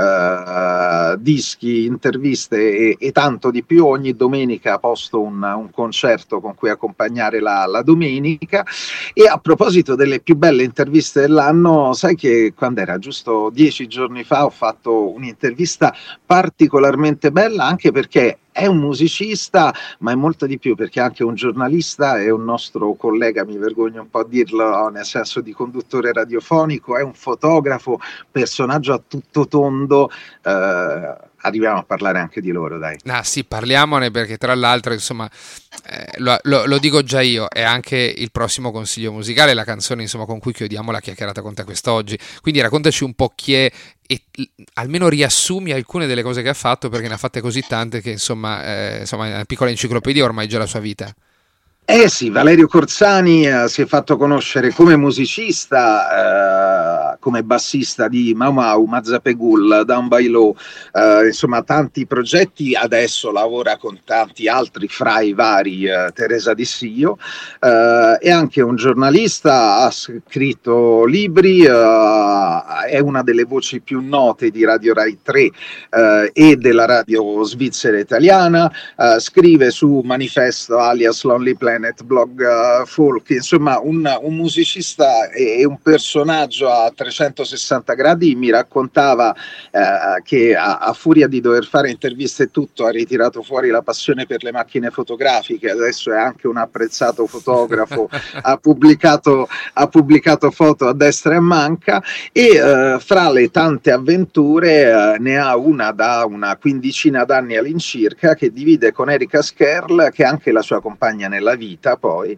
eh, dischi, interviste e, e tanto di più. Ogni domenica posto un, un concerto con cui accompagnare la, la domenica. E a proposito delle più belle interviste dell'anno, sai che quando era giusto dieci giorni fa ho fatto un'intervista particolarmente bella, anche perché è un musicista, ma è molto di più, perché è anche un giornalista, è un nostro collega, mi vergogno un po' a dirlo, nel senso di conduttore radiofonico, è un fotografo, personaggio a tutto tondo. Eh, arriviamo a parlare anche di loro, dai. Ah sì, parliamone, perché tra l'altro, insomma, eh, lo, lo, lo dico già io, è anche il prossimo consiglio musicale, la canzone, insomma, con cui chiudiamo la chiacchierata con te quest'oggi. Quindi raccontaci un po' chi è e almeno riassumi alcune delle cose che ha fatto, perché ne ha fatte così tante che, insomma, eh, insomma, è una piccola enciclopedia ormai già la sua vita. Eh sì, Valerio Corzani eh, si è fatto conoscere come musicista, eh, come bassista di Mau Mau, Mazzapegul, Down by Law, eh, insomma tanti progetti. Adesso lavora con tanti altri, fra i vari eh, Teresa Di Sio, eh, è anche un giornalista, ha scritto libri, eh, è una delle voci più note di Radio Rai tre eh, e della radio svizzera italiana, eh, scrive su Manifesto alias Lonely Planet, blog uh, folk, insomma un, un musicista e, e un personaggio a trecentosessanta gradi. Mi raccontava uh, che a, a furia di dover fare interviste e tutto ha ritirato fuori la passione per le macchine fotografiche, adesso è anche un apprezzato fotografo, ha pubblicato, ha pubblicato foto a destra e a manca, e uh, fra le tante avventure uh, ne ha una da una quindicina d'anni all'incirca, che divide con Erika Skerl, che è anche la sua compagna nella vita. Poi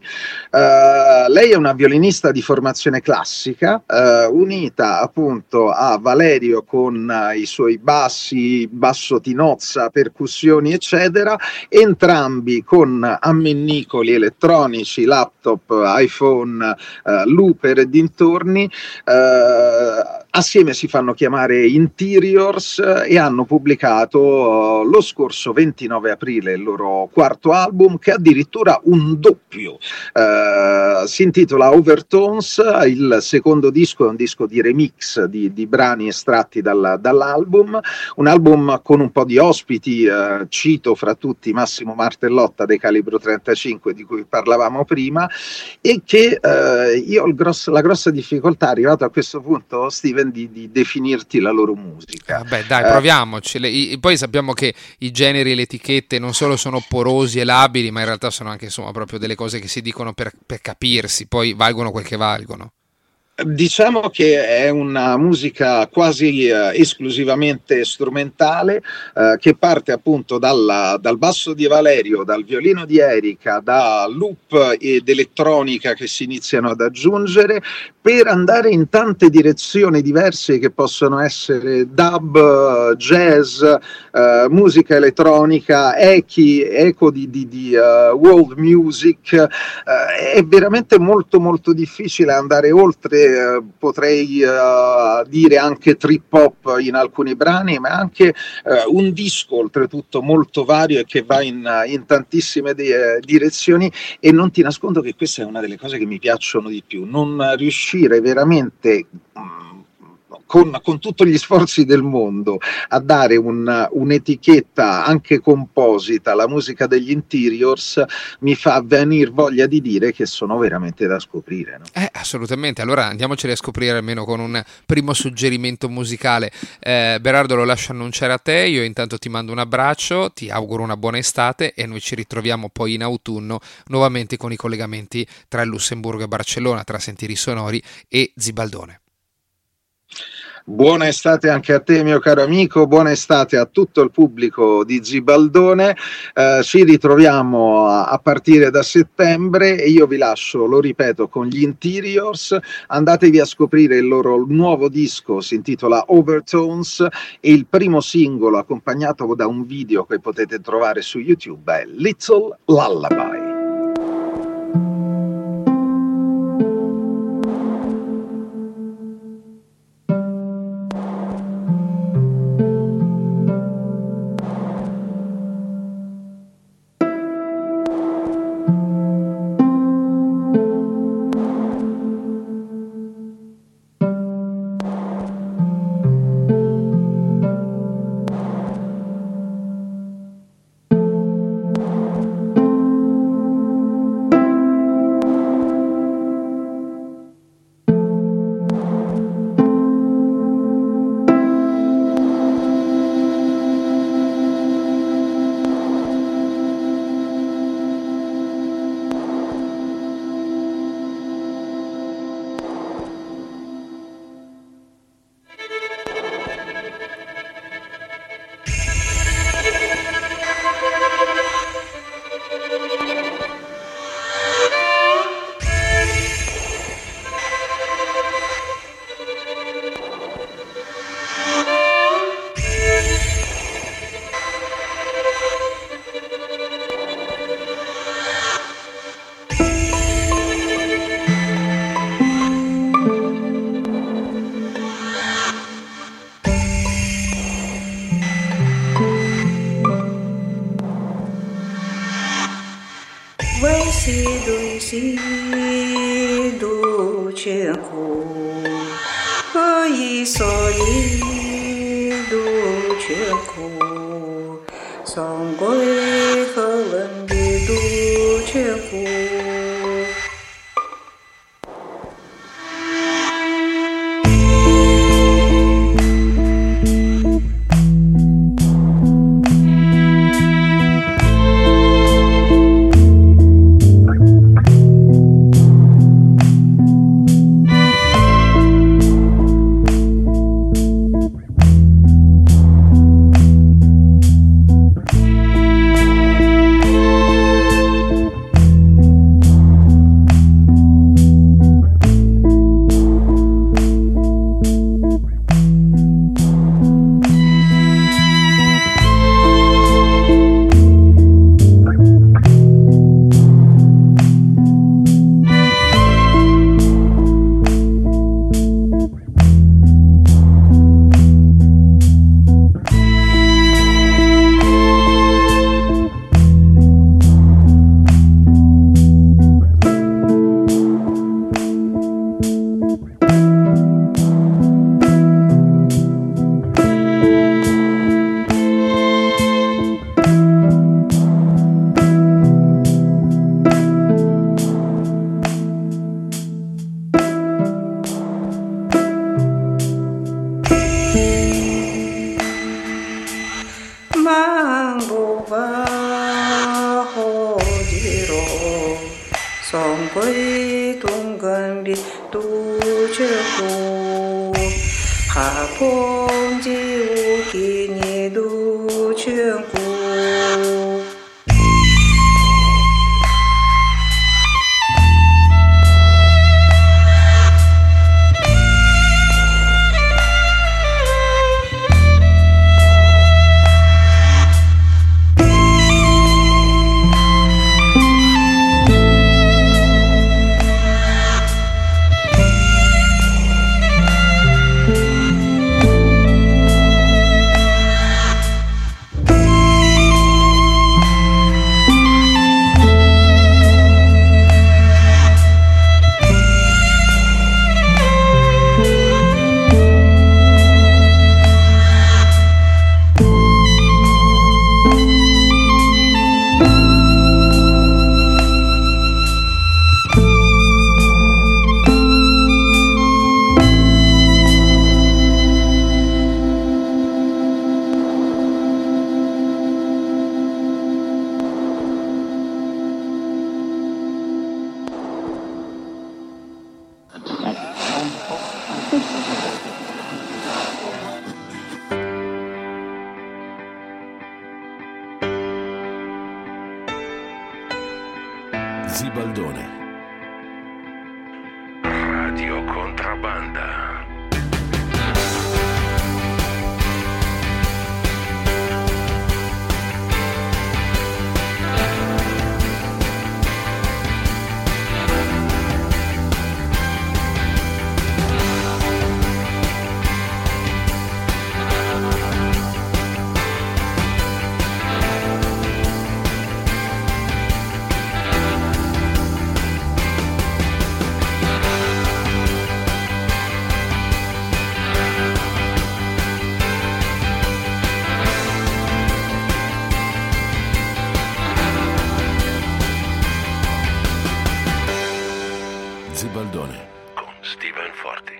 uh, lei è una violinista di formazione classica, uh, unita appunto a Valerio con uh, i suoi bassi, basso tinozza, percussioni eccetera, entrambi con ammennicoli elettronici, laptop, iPhone, uh, looper e dintorni. Uh, assieme si fanno chiamare Interiors e hanno pubblicato uh, lo scorso ventinove aprile il loro quarto album, che è addirittura un doppio, uh, si intitola Overtones. Il secondo disco è un disco di remix di, di brani estratti dal, dall'album, un album con un po' di ospiti, uh, cito fra tutti Massimo Martellotta dei Calibro trentacinque di cui parlavamo prima, e che uh, io ho il grosso, la grossa difficoltà, arrivato a questo punto, Steven, di, di definirti la loro musica. Vabbè, dai, proviamoci. Le, i, poi sappiamo che i generi e le etichette non solo sono porosi e labili, ma in realtà sono anche, insomma, proprio delle cose che si dicono per, per capirsi, poi valgono quel che valgono. Diciamo che è una musica quasi eh, esclusivamente strumentale, eh, che parte appunto dalla, dal basso di Valerio, dal violino di Erika, da loop ed elettronica che si iniziano ad aggiungere, per andare in tante direzioni diverse che possono essere dub, jazz, eh, musica elettronica, echi, eco di, di, di uh, world music. Eh, è veramente molto molto difficile andare oltre. Eh, potrei uh, dire anche trip hop in alcuni brani, ma anche uh, un disco oltretutto molto vario e che va in, in tantissime di, uh, direzioni, e non ti nascondo che questa è una delle cose che mi piacciono di più, non riuscire veramente um, Con, con tutti gli sforzi del mondo a dare un, un'etichetta anche composita alla musica degli Interiors, mi fa venire voglia di dire che sono veramente da scoprire, no? Eh, assolutamente, allora andiamoceli a scoprire almeno con un primo suggerimento musicale. eh, Berardo, lo lascio annunciare a te, io intanto ti mando un abbraccio, ti auguro una buona estate e noi ci ritroviamo poi in autunno nuovamente con i collegamenti tra il Lussemburgo e Barcellona, tra Sentieri Sonori e Zibaldone. Buona estate anche a te, mio caro amico, buona estate a tutto il pubblico di Zibaldone. Eh, ci ritroviamo a, a partire da settembre e io vi lascio, lo ripeto, con gli Interiors. Andatevi a scoprire il loro nuovo disco, si intitola Overtones, e il primo singolo, accompagnato da un video che potete trovare su YouTube, è Little Lullaby. si si du che hu ai soli du che hu song goi helen di du che hu. Zibaldone. Radio Contrabbanda. Zibaldone con Steven Forti.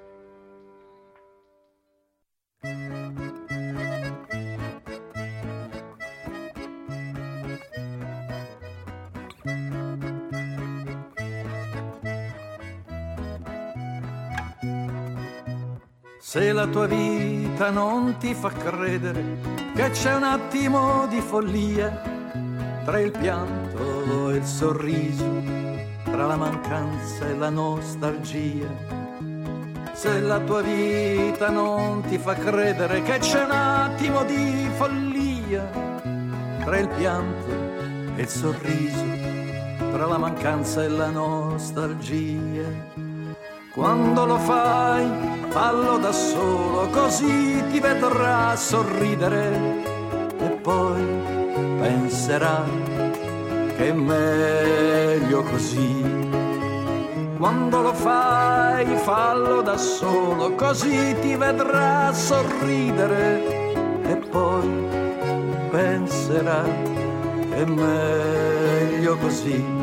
Se la tua vita non ti fa credere che c'è un attimo di follia tra il pianto e il sorriso, tra la mancanza e la nostalgia. Se la tua vita non ti fa credere che c'è un attimo di follia tra il pianto e il sorriso, tra la mancanza e la nostalgia. Quando lo fai, fallo da solo, così ti vedrà sorridere e poi penserai che è meglio così. Quando lo fai, fallo da solo, così ti vedrà sorridere e poi penserà che è meglio così.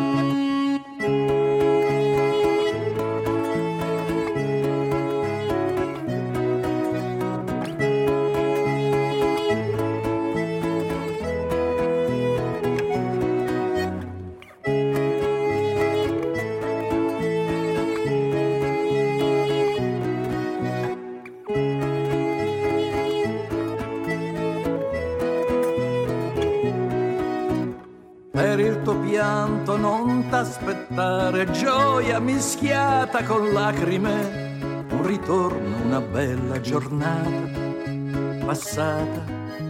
Per il tuo pianto non t'aspettare, gioia mischiata con lacrime, un ritorno, una bella giornata passata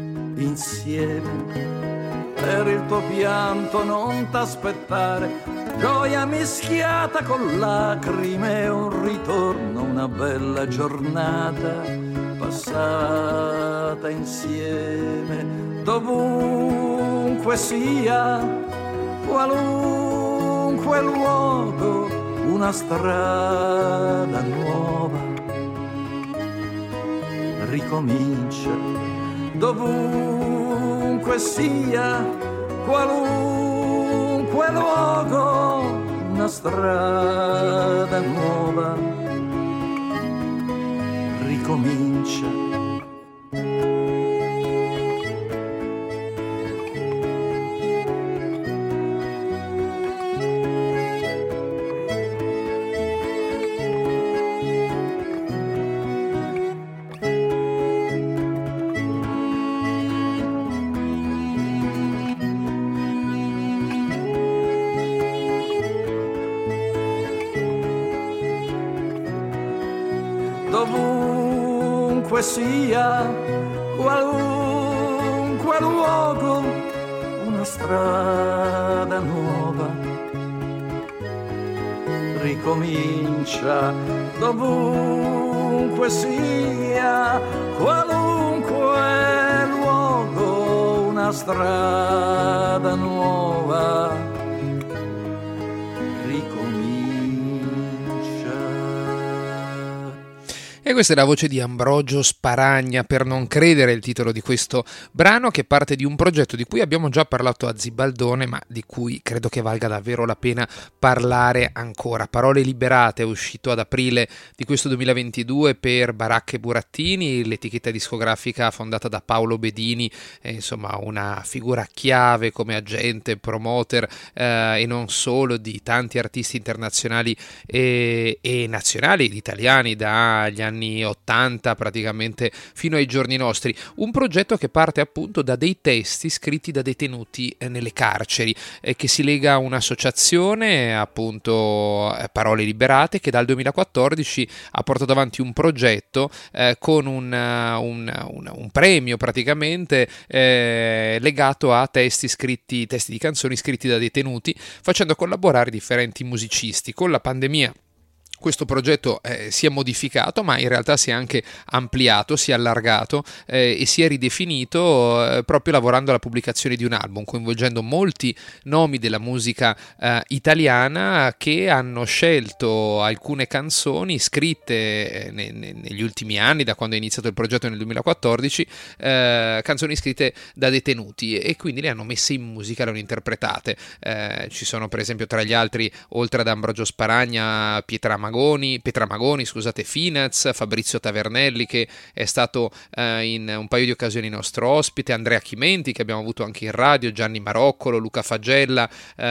insieme. Per il tuo pianto non t'aspettare, gioia mischiata con lacrime, un ritorno, una bella giornata passata insieme. Dovunque sia, qualunque luogo, una strada nuova ricomincia. Dovunque sia, qualunque luogo, una strada nuova ricomincia. Dovunque sia, qualunque luogo, una strada nuova ricomincia. Dovunque sia, qualunque luogo, una strada nuova E questa è la voce di Ambrogio Sparagna, Per non credere, il titolo di questo brano, che parte di un progetto di cui abbiamo già parlato a Zibaldone, ma di cui credo che valga davvero la pena parlare ancora. Parole liberate è uscito ad aprile di questo duemilaventidue per Baracche Burattini, l'etichetta discografica fondata da Paolo Bedini, eh, insomma una figura chiave come agente, promoter eh, e non solo di tanti artisti internazionali e, e nazionali ed italiani dagli anni ottanta praticamente fino ai giorni nostri. Un progetto che parte appunto da dei testi scritti da detenuti eh, nelle carceri, eh, che si lega a un'associazione, appunto eh, Parole Liberate, che dal duemilaquattordici ha portato avanti un progetto eh, con un, un, un, un premio praticamente eh, legato a testi scritti, testi di canzoni scritti da detenuti, facendo collaborare differenti musicisti. Con la pandemia questo progetto eh, si è modificato, ma in realtà si è anche ampliato, si è allargato eh, e si è ridefinito eh, proprio lavorando alla pubblicazione di un album, coinvolgendo molti nomi della musica eh, italiana che hanno scelto alcune canzoni scritte eh, ne, ne, negli ultimi anni, da quando è iniziato il progetto nel duemilaquattordici, eh, canzoni scritte da detenuti, e quindi le hanno messe in musica, le hanno interpretate. Eh, ci sono per esempio tra gli altri, oltre ad Ambrogio Sparagna, Pietra Magoni, Petra Magoni, scusate, Finaz, Fabrizio Tavernelli, che è stato eh, in un paio di occasioni nostro ospite, Andrea Chimenti, che abbiamo avuto anche in radio, Gianni Maroccolo, Luca Fagella,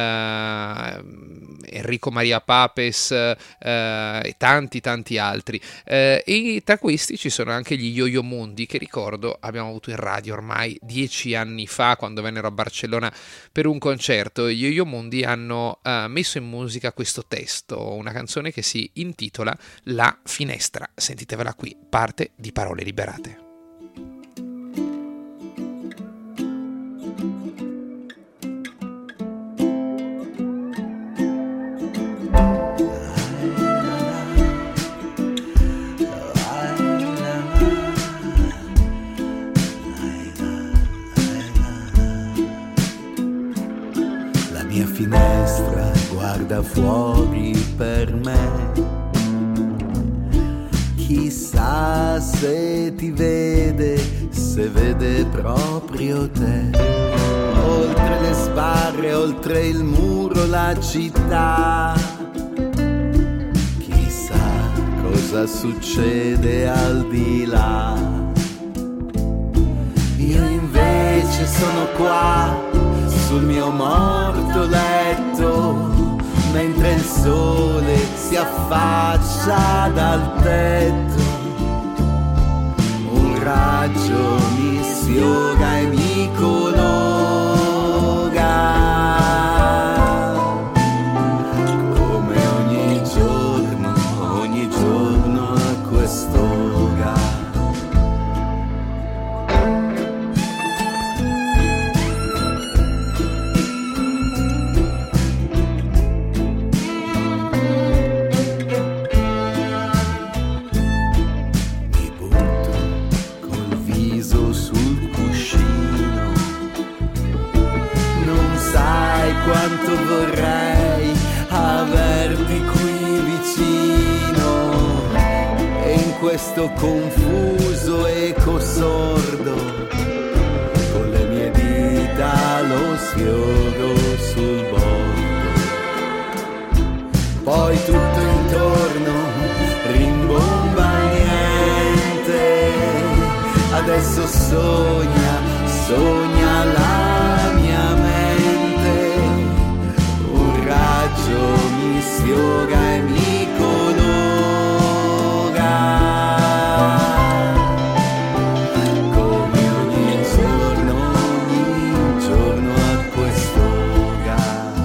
eh, Enrico Maria Papes eh, e tanti tanti altri. Eh, e tra questi ci sono anche gli Yo-Yo Mundi, che ricordo abbiamo avuto in radio ormai dieci anni fa, quando vennero a Barcellona per un concerto. Gli Yo-Yo Mundi hanno eh, messo in musica questo testo, una canzone che si intitola La Finestra. Sentitevela qui, parte di Parole Liberate. mia finestra guarda fuori per me. Chissà se ti vede, se vede proprio te. Oltre le sbarre, oltre il muro, la città. Chissà cosa succede al di là. Io invece sono qua, sul mio morto letto, mentre il sole si affaccia dal tetto. Un raggio mi sfioga e mi colloca, come ogni giorno, ogni giorno a quest'ora. Quanto vorrei averti qui vicino, e in questo confuso eco sordo, con le mie dita lo sfiogo sul bordo. Poi tutto intorno rimbomba niente, adesso sogna, sogna la mia mente. Mi sfioga e mi colloca, come ogni giorno, ogni giorno a quest'ora.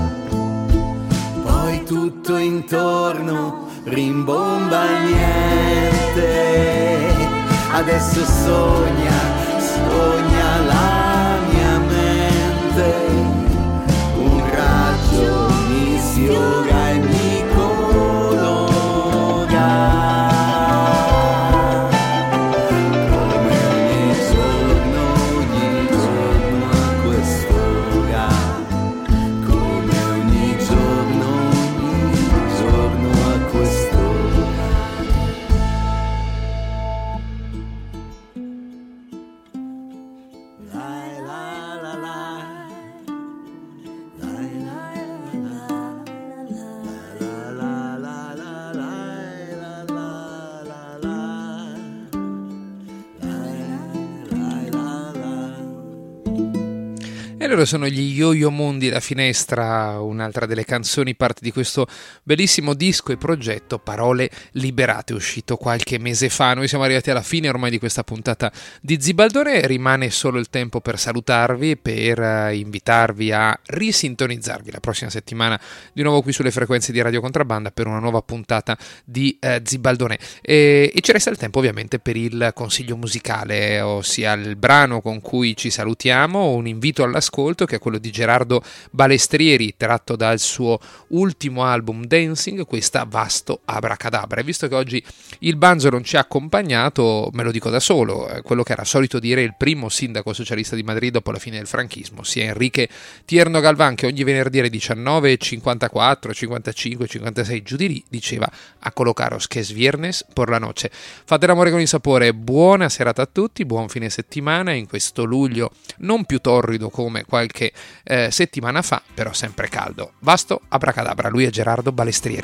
Poi tutto intorno rimbomba niente, adesso sogna, sogna la mia mente. Un raggio mi sfioga e mi colloca, come ogni giorno, ogni giorno a quest'ora, come ogni giorno, ogni giorno a quest'ora. La la la la. E loro sono gli Yo-Yo Mondi, La Finestra, un'altra delle canzoni parte di questo bellissimo disco e progetto Parole Liberate, uscito qualche mese fa. Noi siamo arrivati alla fine ormai di questa puntata di Zibaldone, rimane solo il tempo per salutarvi, per invitarvi a risintonizzarvi la prossima settimana di nuovo qui sulle frequenze di Radio Contrabbanda per una nuova puntata di eh, Zibaldone. E, e ci resta il tempo ovviamente per il consiglio musicale, ossia il brano con cui ci salutiamo, un invito all'ascolto che è quello di Gerardo Balestrieri, tratto dal suo ultimo album Dancing, questa Vasto Abracadabra. E visto che oggi il Banzo non ci ha accompagnato, me lo dico da solo, eh, quello che era solito dire il primo sindaco socialista di Madrid dopo la fine del franchismo, sia Enrique Tierno Galván, che ogni venerdì alle diciannove e cinquantaquattro, cinquantacinque, cinquantasei giù di lì diceva a colocaros che es viernes por la noche. Fate l'amore con il sapore, buona serata a tutti, buon fine settimana in questo luglio non più torrido come qualche eh, settimana fa, però sempre caldo. Vasto Abracadabra, lui è Gerardo Balestrieri.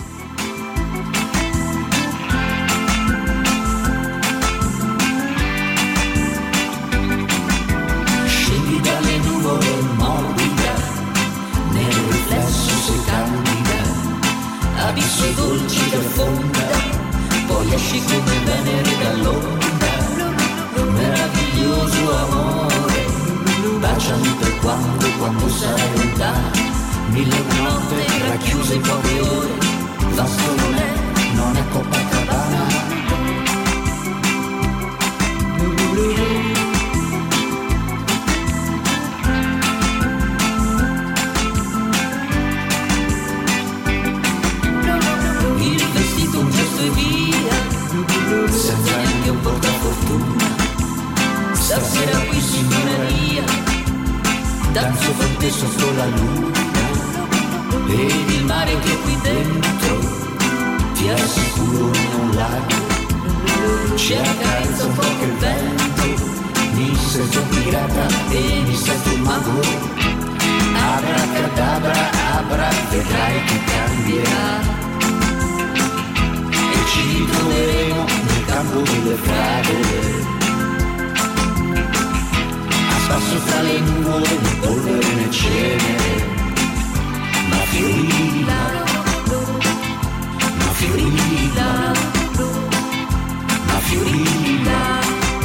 Scendi dalle nuvole morbida, nel riflesso si candida, abisso dolci del fonda, poi esci come Venere dall'onda, meraviglioso amore, baciami per quando, quando sarai lontano, mille notte racchiuse in poche ore, vasto non è, non è Copacabana. Il vestito un gesto e via, senza neanche un portafortuna, stasera qui signoreria, danzo con te sotto la luna. ed il mare che qui dentro ti assicuro è un lago, ci accarezza un po' che il vento, mi sento un pirata e mi sento un mago, abracadabra, abra, vedrai che cambierà e ci troveremo nel campo delle fragole, a spasso tra le nuvole, né polvere né cenere, ma fiorilla, ma fiorilla, ma fiorilla.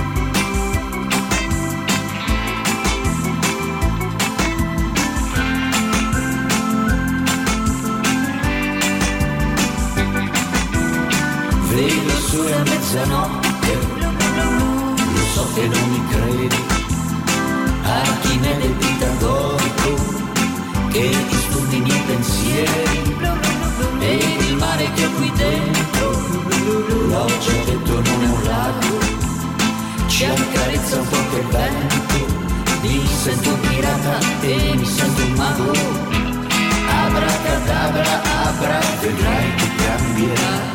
Vedo il sole a mezzanotte, lo so che non mi credi, a chi ne del pitagorico che disturbi i miei pensieri, e il mare che ho qui dentro, l'ho già detto non è un lago, ci accarezza un po' che vento, mi sento un pirata e mi sento un mago, abracadabra, abra, vedrai che cambierà,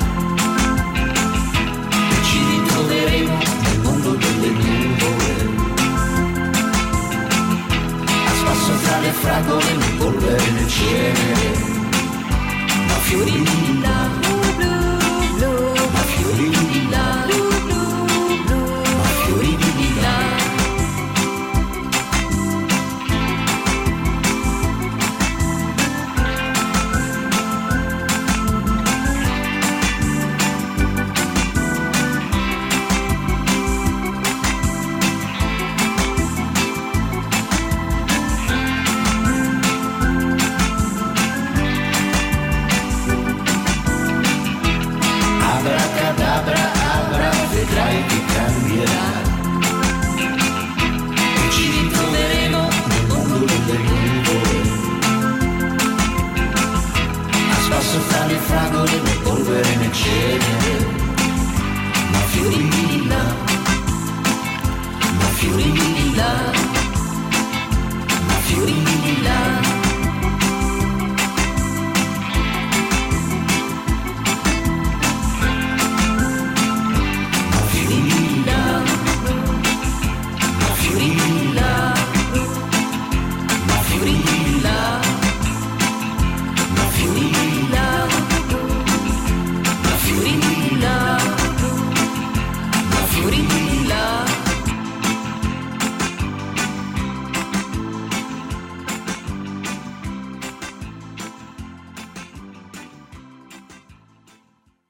ci ritroveremo nel mondo delle nuvole, a spasso tra le fragole, né polvere né cenere, ma fiorilla.